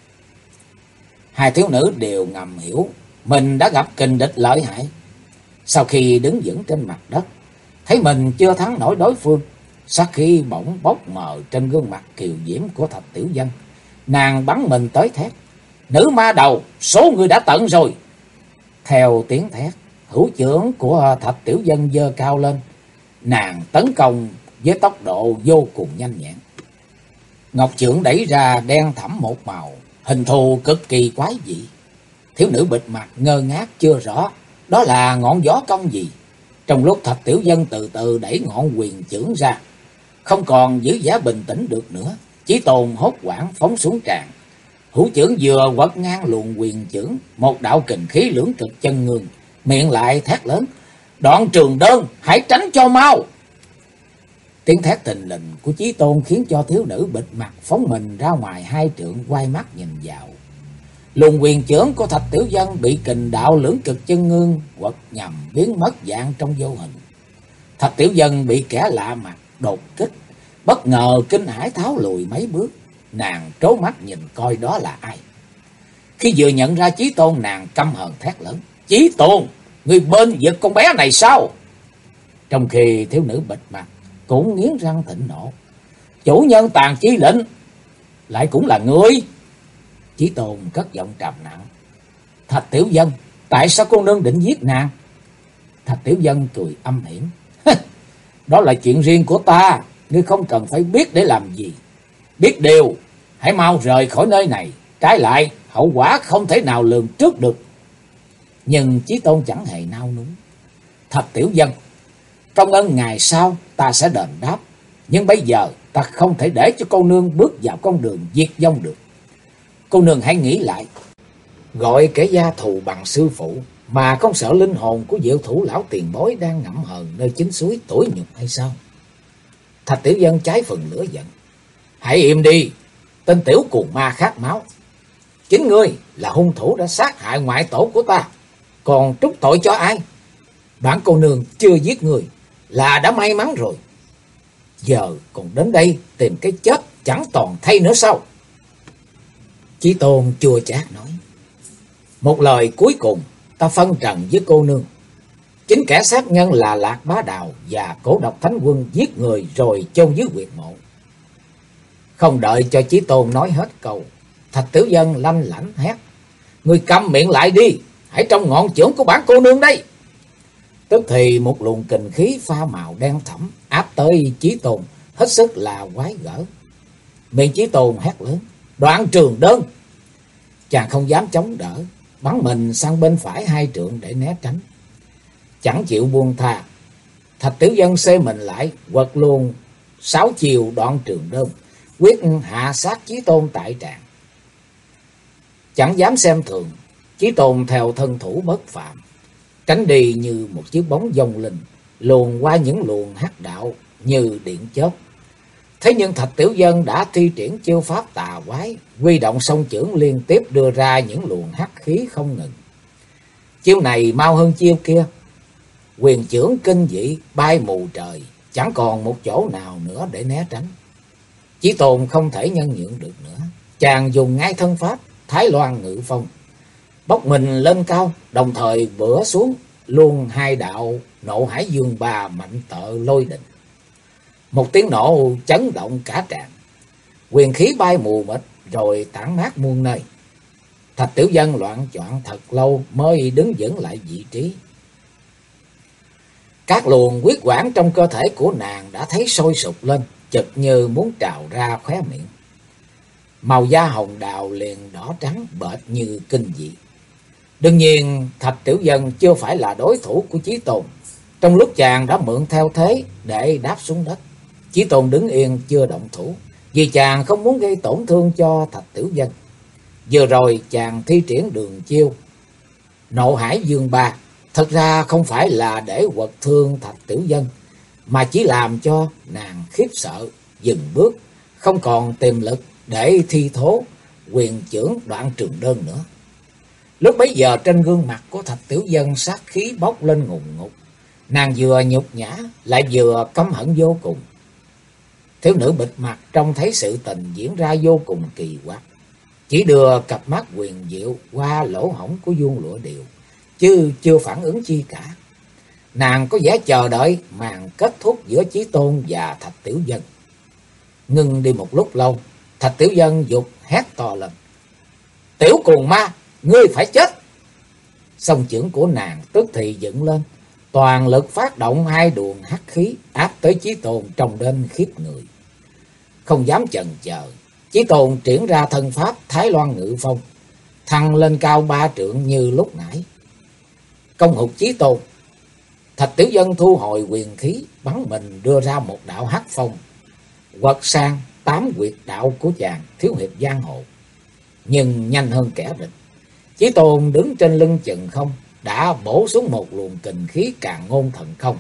Hai thiếu nữ đều ngầm hiểu mình đã gặp kình địch lợi hại. Sau khi đứng vững trên mặt đất, thấy mình chưa thắng nổi đối phương, sát khí bỗng bốc mờ trên gương mặt kiều diễm của Thạch Tiểu Dân. Nàng bắn mình tới thét. Nữ ma đầu, số người đã tận rồi. Theo tiếng thét, hữu chưởng của Thạch Tiểu Dân giơ cao lên. Nàng tấn công với tốc độ vô cùng nhanh nhẹn. Ngọc chưởng đẩy ra đen thẫm một màu, hình thù cực kỳ quái dị. Thiếu nữ bịt mặt ngơ ngác chưa rõ đó là ngọn gió công gì. Trong lúc Thạch Tiểu Dân từ từ đẩy ngọn quyền chưởng ra, không còn giữ giá bình tĩnh được nữa, Chí Tôn hốt hoảng phóng xuống tràn. Hữu chưởng vừa quật ngang luồng quyền chưởng, một đạo kình khí lưỡng cực chân ngương, miệng lại thét lớn. Đoạn Trường Đơn, hãy tránh cho mau. Tiếng thét thình lình của Chí Tôn khiến cho thiếu nữ bịt mặt phóng mình ra ngoài 2 trượng, quay mắt nhìn vào. Luồng quyền chưởng của Thạch Tiểu Dân bị kình đạo lưỡng cực chân ngương quật nhằm biến mất dạng trong vô hình. Thạch Tiểu Dân bị kẻ lạ mặt đột kích, bất ngờ kinh hãi tháo lùi mấy bước. Nàng trố mắt nhìn coi đó là ai. Khi vừa nhận ra Chí Tôn, nàng căm hờn thét lớn. Chí Tôn, người bên vực con bé này sao? Trong khi thiếu nữ bịt mặt cũng nghiến răng thịnh nộ. Chủ nhân Tàn Chi Lệnh lại cũng là ngươi. Chí Tôn cất giọng trầm nặng. Thạch Tiểu Dân, tại sao cô nương định giết nàng? Thạch Tiểu Dân cười âm hiểm. Đó là chuyện riêng của ta, ngươi không cần phải biết để làm gì. Biết điều, hãy mau rời khỏi nơi này, trái lại hậu quả không thể nào lường trước được. Nhưng Chí Tôn chẳng hề nao núng. Thạch Tiểu Dân, Công ơn ngày sau ta sẽ đền đáp, nhưng bây giờ ta không thể để cho cô nương bước vào con đường diệt vong được. Cô nương hãy nghĩ lại, gọi kẻ gia thù bằng sư phụ mà không sợ linh hồn của diệu thủ lão tiền bối đang ngẫm hờn nơi chính suối tủi nhục hay sao? Thạch Tiểu Dân trái phần lửa giận. Hãy im đi, tên tiểu cuồng ma khát máu. Chính ngươi là hung thủ đã sát hại ngoại tổ của ta, còn trút tội cho ai? Bản cô nương chưa giết người là đã may mắn rồi. Giờ còn đến đây tìm cái chết chẳng toàn thay nữa sao? Chí Tôn chua chát nói. Một lời cuối cùng ta phân trần với cô nương. Chính kẻ sát nhân là Lạc Bá Đào và Cổ Độc Thánh Quân giết người rồi chôn dưới huyệt mộ. Không đợi cho Chí Tôn nói hết câu, Thạch Tiểu Dân lanh lảnh hét. Ngươi câm miệng lại đi, hãy trong ngọn chưởng của bản cô nương đây. Tức thì một luồng kình khí pha màu đen thẫm áp tới Chí Tôn, hết sức là quái gở. Miệng Chí Tôn hét lớn. Đoạn Trường Đơn. Chàng không dám chống đỡ, bắn mình sang bên phải 2 trượng để né tránh. Chẳng chịu buông tha, Thạch Tiểu Dân xê mình lại, quật luôn 6 chiều Đoạn Trường Đơn, quyết hạ sát Chí Tôn tại tràng. Chẳng dám xem thường, Chí Tôn theo thân thủ bất phạm, tránh đi như một chiếc bóng vong linh, luồn qua những luồng hắc đạo như điện chớp. Thế nhưng Thạch Tiểu Dân đã thi triển chiêu pháp tà quái, huy động song chưởng liên tiếp đưa ra những luồng hắc khí không ngừng. Chiêu này mau hơn chiêu kia, quyền chưởng kinh dị bay mù trời, chẳng còn một chỗ nào nữa để né tránh. Chí Tôn không thể nhân nhượng được nữa, chàng dùng ngay thân pháp Thái Loan Ngự Phong, bốc mình lên cao, đồng thời bữa xuống luôn 2 đạo Nộ Hải Dương Ba mạnh tợ lôi đình. Một tiếng nổ chấn động cả tràng, quyền khí bay mù mịt rồi tản mát muôn nơi. Thạch Tiểu Dân loạng choạng thật lâu mới đứng vững lại vị trí. Các luồng huyết quản trong cơ thể của nàng đã thấy sôi sục lên, chực như muốn trào ra khóe miệng. Màu da hồng đào liền đỏ trắng bệt như kinh dị. Đương nhiên Thạch Tiểu Dân chưa phải là đối thủ của Chí Tôn. Trong lúc chàng đã mượn theo thế để đáp xuống đất, Chí Tôn đứng yên chưa động thủ, vì chàng không muốn gây tổn thương cho Thạch Tiểu Dân. Vừa rồi chàng thi triển đường chiêu Nộ Hải Dương Ba, thật ra không phải là để quật thương Thạch Tiểu Dân, mà chỉ làm cho nàng khiếp sợ, dừng bước, không còn tiềm lực để thi thố quyền chưởng Đoạn Trường Đơn nữa. Lúc bấy giờ trên gương mặt của Thạch Tiểu Dân sát khí bốc lên ngùn ngụt, nàng vừa nhục nhã lại vừa căm hận vô cùng. Thiếu nữ bịt mặt trông thấy sự tình diễn ra vô cùng kỳ quặc, chỉ đưa cặp mắt huyền diệu qua lỗ hổng của vuông lụa điều, chứ chưa phản ứng chi cả. Nàng có vẻ chờ đợi màn kết thúc giữa Chí Tôn và Thạch Tiểu Dân. Ngưng đi một lúc lâu, Thạch Tiểu Dân giục hét to lên. Tiểu cuồng ma, ngươi phải chết! Song chưởng của nàng tức thì dựng lên, toàn lực phát động 2 luồng hắc khí áp tới Chí Tôn trông đến khiếp người. Không dám chần chờ, Chí Tôn triển ra thân pháp Thái Loan Ngự Phong, thăng lên cao 3 trượng như lúc nãy. Công hụt Chí Tôn, Thạch Tiểu Dân thu hồi quyền khí, bắn mình đưa ra một đạo hắc phong, quật sang 8 huyệt đạo của chàng thiếu hiệp giang hồ. Nhưng nhanh hơn kẻ địch, Chí Tôn đứng trên lưng chừng không đã bổ xuống một luồng kình khí càn ngôn thần không,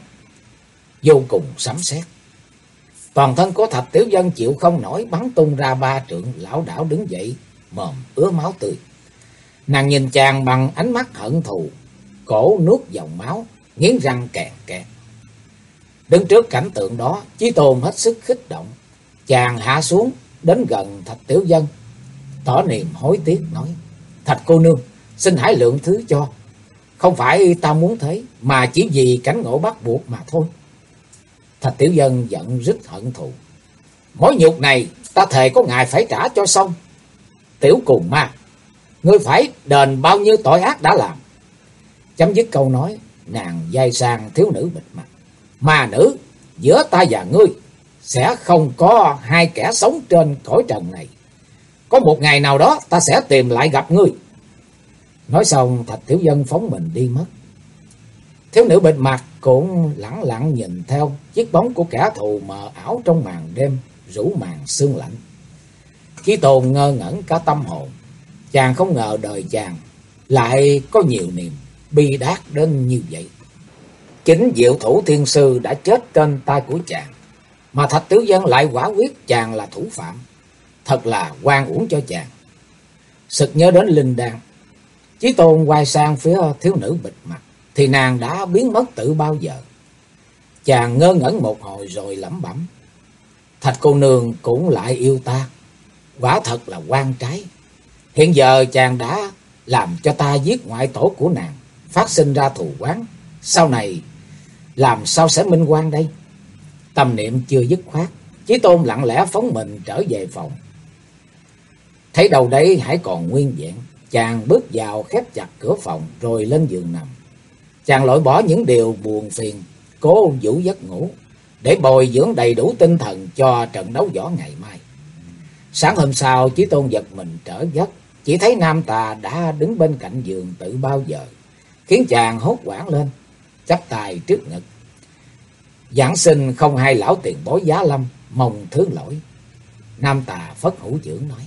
vô cùng sấm sét. Toàn thân của Thạch Tiểu Dân chịu không nổi, bắn tung ra 3 trượng, lảo đảo đứng dậy, mồm ứa máu tươi. Nàng nhìn chàng bằng ánh mắt hận thù, cổ nuốt dòng máu, nghiến răng kèn kẹt. Đứng trước cảnh tượng đó, Chí Tôn hết sức kích động. Chàng hạ xuống đến gần Thạch Tiểu Dân, tỏ niềm hối tiếc nói. Thạch cô nương, xin hãy lượng thứ cho. Không phải ta muốn thế, mà chỉ vì cảnh ngộ bắt buộc mà thôi. Thạch Tiểu Dân giận rít hận thù. Mối nhục này ta thề có ngày phải trả cho xong. Tiểu cuồng ma, ngươi phải đền bao nhiêu tội ác đã làm. Chấm dứt câu nói, nàng dai sang thiếu nữ bịt mặt. Ma nữ, giữa ta và ngươi sẽ không có 2 kẻ sống trên cõi trần này. Có một ngày nào đó ta sẽ tìm lại gặp ngươi. Nói xong Thạch Tiểu Dân phóng mình đi mất. Thiếu nữ bịt mặt cũng lẳng lặng nhìn theo chiếc bóng của kẻ thù mờ ảo trong màn đêm rủ màn sương lạnh. Chí Tôn ngơ ngẩn cả tâm hồn. Chàng không ngờ đời chàng lại có nhiều niềm bi đát đến như vậy. Chính Diệu Thủ Thiên Sư đã chết trên tay của chàng, mà Thạch Tiểu Dân lại quả quyết chàng là thủ phạm. Thật là oan uổng cho chàng. Sực nhớ đến linh đan, Chí Tôn quay sang phía thiếu nữ bịt mặt, thì nàng đã biến mất từ bao giờ. Chàng ngơ ngẩn một hồi rồi lẩm bẩm: Thạch cô nương cũng lại yêu ta, quả thật là oan trái. Hiện giờ chàng đã làm cho ta giết ngoại tổ của nàng, phát sinh ra thù oán, sau này làm sao sẽ minh oan đây? Tâm niệm chưa dứt khoát, Chí Tôn lặng lẽ phóng mình trở về phòng. Thấy đầu đấy hãy còn nguyên vẹn, chàng bước vào khép chặt cửa phòng rồi lên giường nằm. Chàng loại bỏ những điều buồn phiền, cố vũ giấc ngủ để bồi dưỡng đầy đủ tinh thần cho trận đấu võ ngày mai. Sáng hôm sau, Chí Tôn giật mình trở giấc, chỉ thấy Nam Tà đã đứng bên cạnh giường từ bao giờ, khiến chàng hốt hoảng lên, chắp tay trước ngực: Giảng sinh không hay lão tiền bối Giá Lâm, mong thứ lỗi. Nam Tà phất hữu trưởng nói: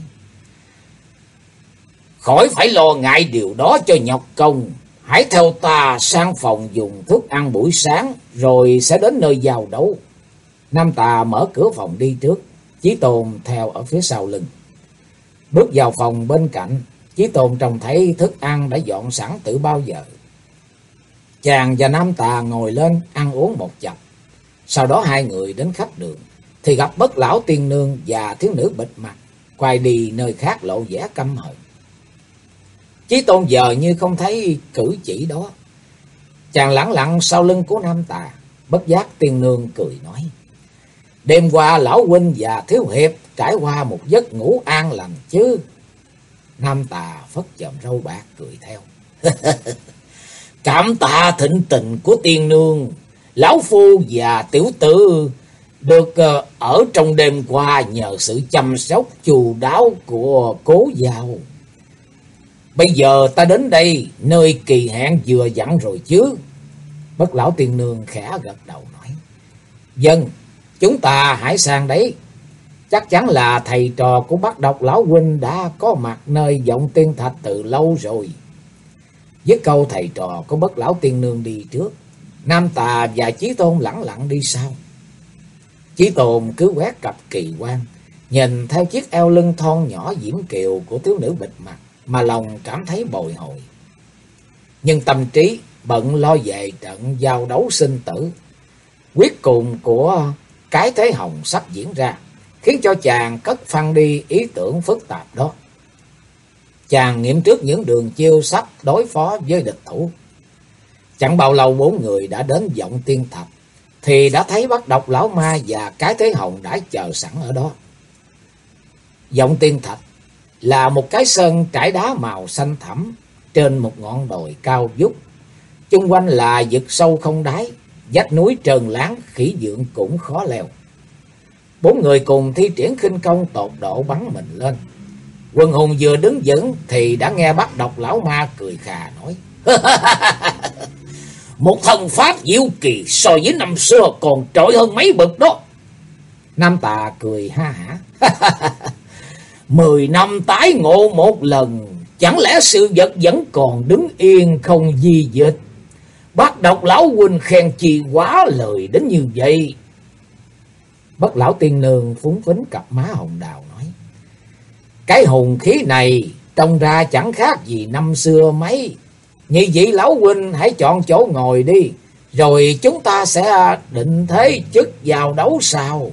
Khỏi phải lo ngại điều đó cho nhọc công, hãy theo ta sang phòng dùng thức ăn buổi sáng, rồi sẽ đến nơi giao đấu. Nam Tà mở cửa phòng đi trước, Chí Tôn theo ở phía sau lưng. Bước vào phòng bên cạnh, Chí Tôn trông thấy thức ăn đã dọn sẵn từ bao giờ. Chàng và Nam Tà ngồi lên ăn uống một chập. Sau đó hai người đến khách đường, thì gặp Bất Lão Tiên Nương và thiếu nữ bịt mặt quay đi nơi khác lộ vẻ căm hận. Chí Tôn giờ như không thấy cử chỉ đó. Chàng lẳng lặng sau lưng của Nam Tà. Bất giác Tiên Nương cười nói: Đêm qua lão huynh và thiếu hiệp trải qua một giấc ngủ an lành chứ? Nam Tà phất chòm râu bạc cười theo: Cảm tạ thịnh tình của Tiên Nương, lão phu và tiểu tử được ở trong đêm qua nhờ sự chăm sóc chu đáo của cố giao. Bây giờ ta đến đây, nơi kỳ hẹn vừa dặn rồi chứ? Bất Lão Tiên Nương khẽ gật đầu nói: Vâng, chúng ta hãy sang đấy. Chắc chắn là thầy trò của Bát Độc lão huynh đã có mặt nơi Vọng Tiên Thạch từ lâu rồi. Với câu thầy trò của Bất Lão Tiên Nương đi trước, Nam Tà và Chí Tôn lẳng lặng đi sau. Chí Tôn cứ quét cặp kỳ quan, nhìn theo chiếc eo lưng thon nhỏ diễm kiều của thiếu nữ bịt mặt mà lòng cảm thấy bồi hồi. Nhưng tâm trí bận lo về trận giao đấu sinh tử quyết cùng của cái thế hồng sắp diễn ra, khiến cho chàng cất phăng đi ý tưởng phức tạp đó. Chàng nghiệm trước những đường chiêu sắp đối phó với địch thủ. Chẳng bao lâu bốn người đã đến Vọng Tiên Thạch, thì đã thấy Bát Độc lão ma và cái thế hồng đã chờ sẵn ở đó. Vọng Tiên Thạch là một cái sơn trải đá màu xanh thẳm trên một ngọn đồi cao vút, chung quanh là vực sâu không đáy, vách núi trơn láng, khỉ dượng cũng khó leo. Bốn người cùng thi triển khinh công tột độ bắn mình lên. Quần hùng vừa đứng vững thì đã nghe Bát Độc lão ma cười khà nói: Một thần pháp diệu kỳ so với năm xưa còn trội hơn mấy bậc đó. Nam Tà cười ha hả: 10 năm tái ngộ một lần, chẳng lẽ sự vật vẫn còn đứng yên không di dịch? Bát Độc lão huynh khen chi quá lời đến như vậy. Bất Lão Tiên Nương phúng phính cặp má hồng đào nói: Cái hùng khí này trông ra chẳng khác gì năm xưa mấy. Nhị vị lão huynh hãy chọn chỗ ngồi đi, rồi chúng ta sẽ định thế chức vào đấu sau.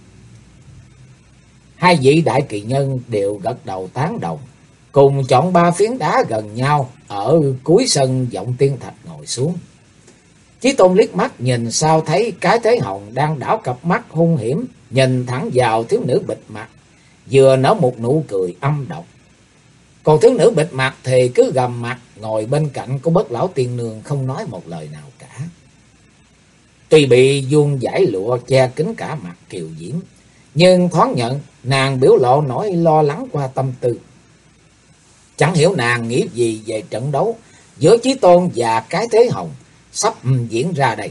Hai vị đại kỳ nhân đều gật đầu tán đồng, cùng chọn 3 phiến đá gần nhau ở cuối sân Vọng Tiên Thạch ngồi xuống. Chí Tôn liếc mắt nhìn sao thấy cái thế hồng đang đảo cặp mắt hung hiểm nhìn thẳng vào thiếu nữ bịt mặt, vừa nở một nụ cười âm độc. Còn thiếu nữ bịt mặt thì cứ gầm mặt ngồi bên cạnh của Bất Lão Tiên Nương, không nói một lời nào cả. Tuy bị vuông dải lụa che kín cả mặt kiều diễm, nhưng thoáng nhận nàng biểu lộ nỗi lo lắng qua tâm tư. Chẳng hiểu nàng nghĩ gì về trận đấu giữa Chí Tôn và cái thế hồng sắp diễn ra đây.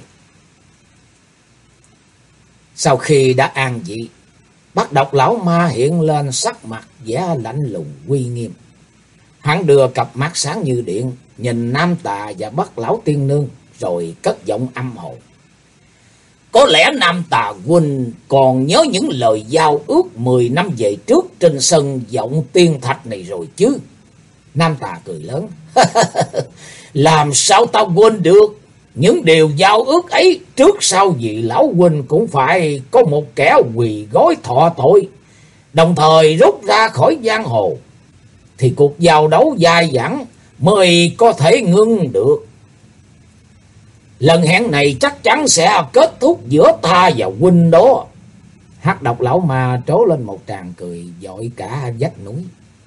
Sau khi đã an vị, Bắt Độc Lão Ma hiện lên sắc mặt vẻ lạnh lùng uy nghiêm. Hắn đưa cặp mắt sáng như điện, nhìn Nam Tà và Bất Lão Tiên Nương, rồi cất giọng âm hồ. Có lẽ Nam Tà huynh còn nhớ những lời giao ước 10 năm về trước trên sân Vọng Tiên Thạch này rồi chứ? Nam Tà cười lớn. Làm sao ta quên được? Những điều giao ước ấy trước sau gì lão huynh cũng phải có một kẻ quỳ gối thọ tội, đồng thời rút ra khỏi giang hồ, thì cuộc giao đấu dai dẳng mới có thể ngưng được. Lần hẹn này chắc chắn sẽ kết thúc giữa ta và huynh đó. Hắc Độc Lão Ma trố lên một tràng cười dội cả vách núi.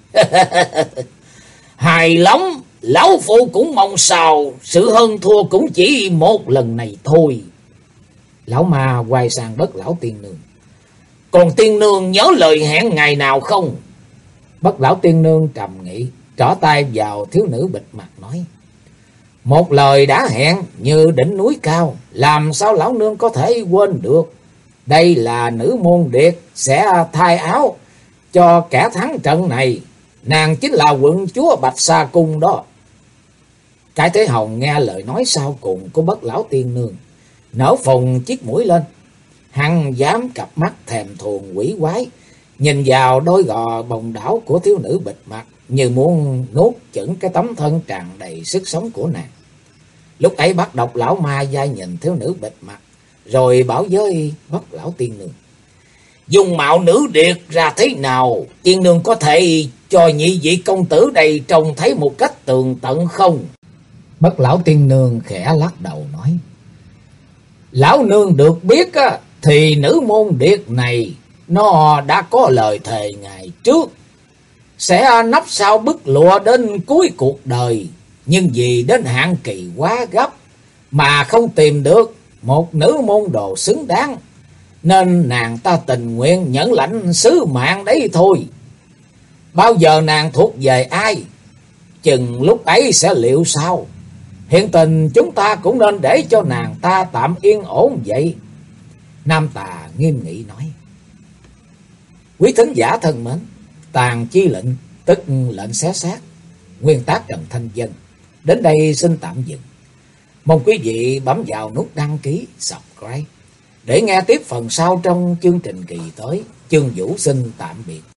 Hài lắm, lão phu cũng mong sao sự hơn thua cũng chỉ một lần này thôi. Lão Ma quay sang Bất Lão Tiên Nương. Còn Tiên Nương nhớ lời hẹn ngày nào không? Bất Lão Tiên Nương trầm nghĩ, trỏ tay vào thiếu nữ bịt mặt nói. Một lời đã hẹn như đỉnh núi cao, làm sao lão nương có thể quên được? Đây là nữ môn điệt sẽ thay áo cho kẻ thắng trận này. Nàng chính là quận chúa Bạch Sa Cung đó. Cái Thế Hồng nghe lời nói sau cùng của Bất Lão Tiên Nương, nở phồng chiếc mũi lên. Hắn dám cặp mắt thèm thuồng quỷ quái, nhìn vào đôi gò bồng đảo của thiếu nữ bịt mặt, như muốn nuốt chửng cái tấm thân tràn đầy sức sống của nàng. Lúc ấy Bắt Độc Lão Ma dai nhìn thiếu nữ bịt mặt, rồi bảo với Bất Lão Tiên Nương. Dung mạo nữ điệt ra thế nào, Tiên Nương có thể cho nhị vị công tử đây trông thấy một cách tường tận không? Bất Lão Tiên Nương khẽ lắc đầu nói. Lão nương được biết á, thì nữ môn điệt này nó đã có lời thề ngày trước sẽ nấp sau bức lụa đến cuối cuộc đời, nhưng vì đến hạn kỳ quá gấp mà không tìm được một nữ môn đồ xứng đáng, nên nàng ta tình nguyện nhận lãnh sứ mạng đấy thôi. Bao giờ nàng thuộc về ai, chừng lúc ấy sẽ liệu sao. Hiện tình chúng ta cũng nên để cho nàng ta tạm yên ổn vậy. Nam Tà nghiêm nghị nói. Quý thính giả thân mến, Tàn Chi Lệnh tức lệnh xé xác, nguyên tác Trần Thanh Vân đến đây xin tạm dừng. Mong quý vị bấm vào nút đăng ký, subscribe để nghe tiếp phần sau trong chương trình kỳ tới. Chương Vũ xin tạm biệt.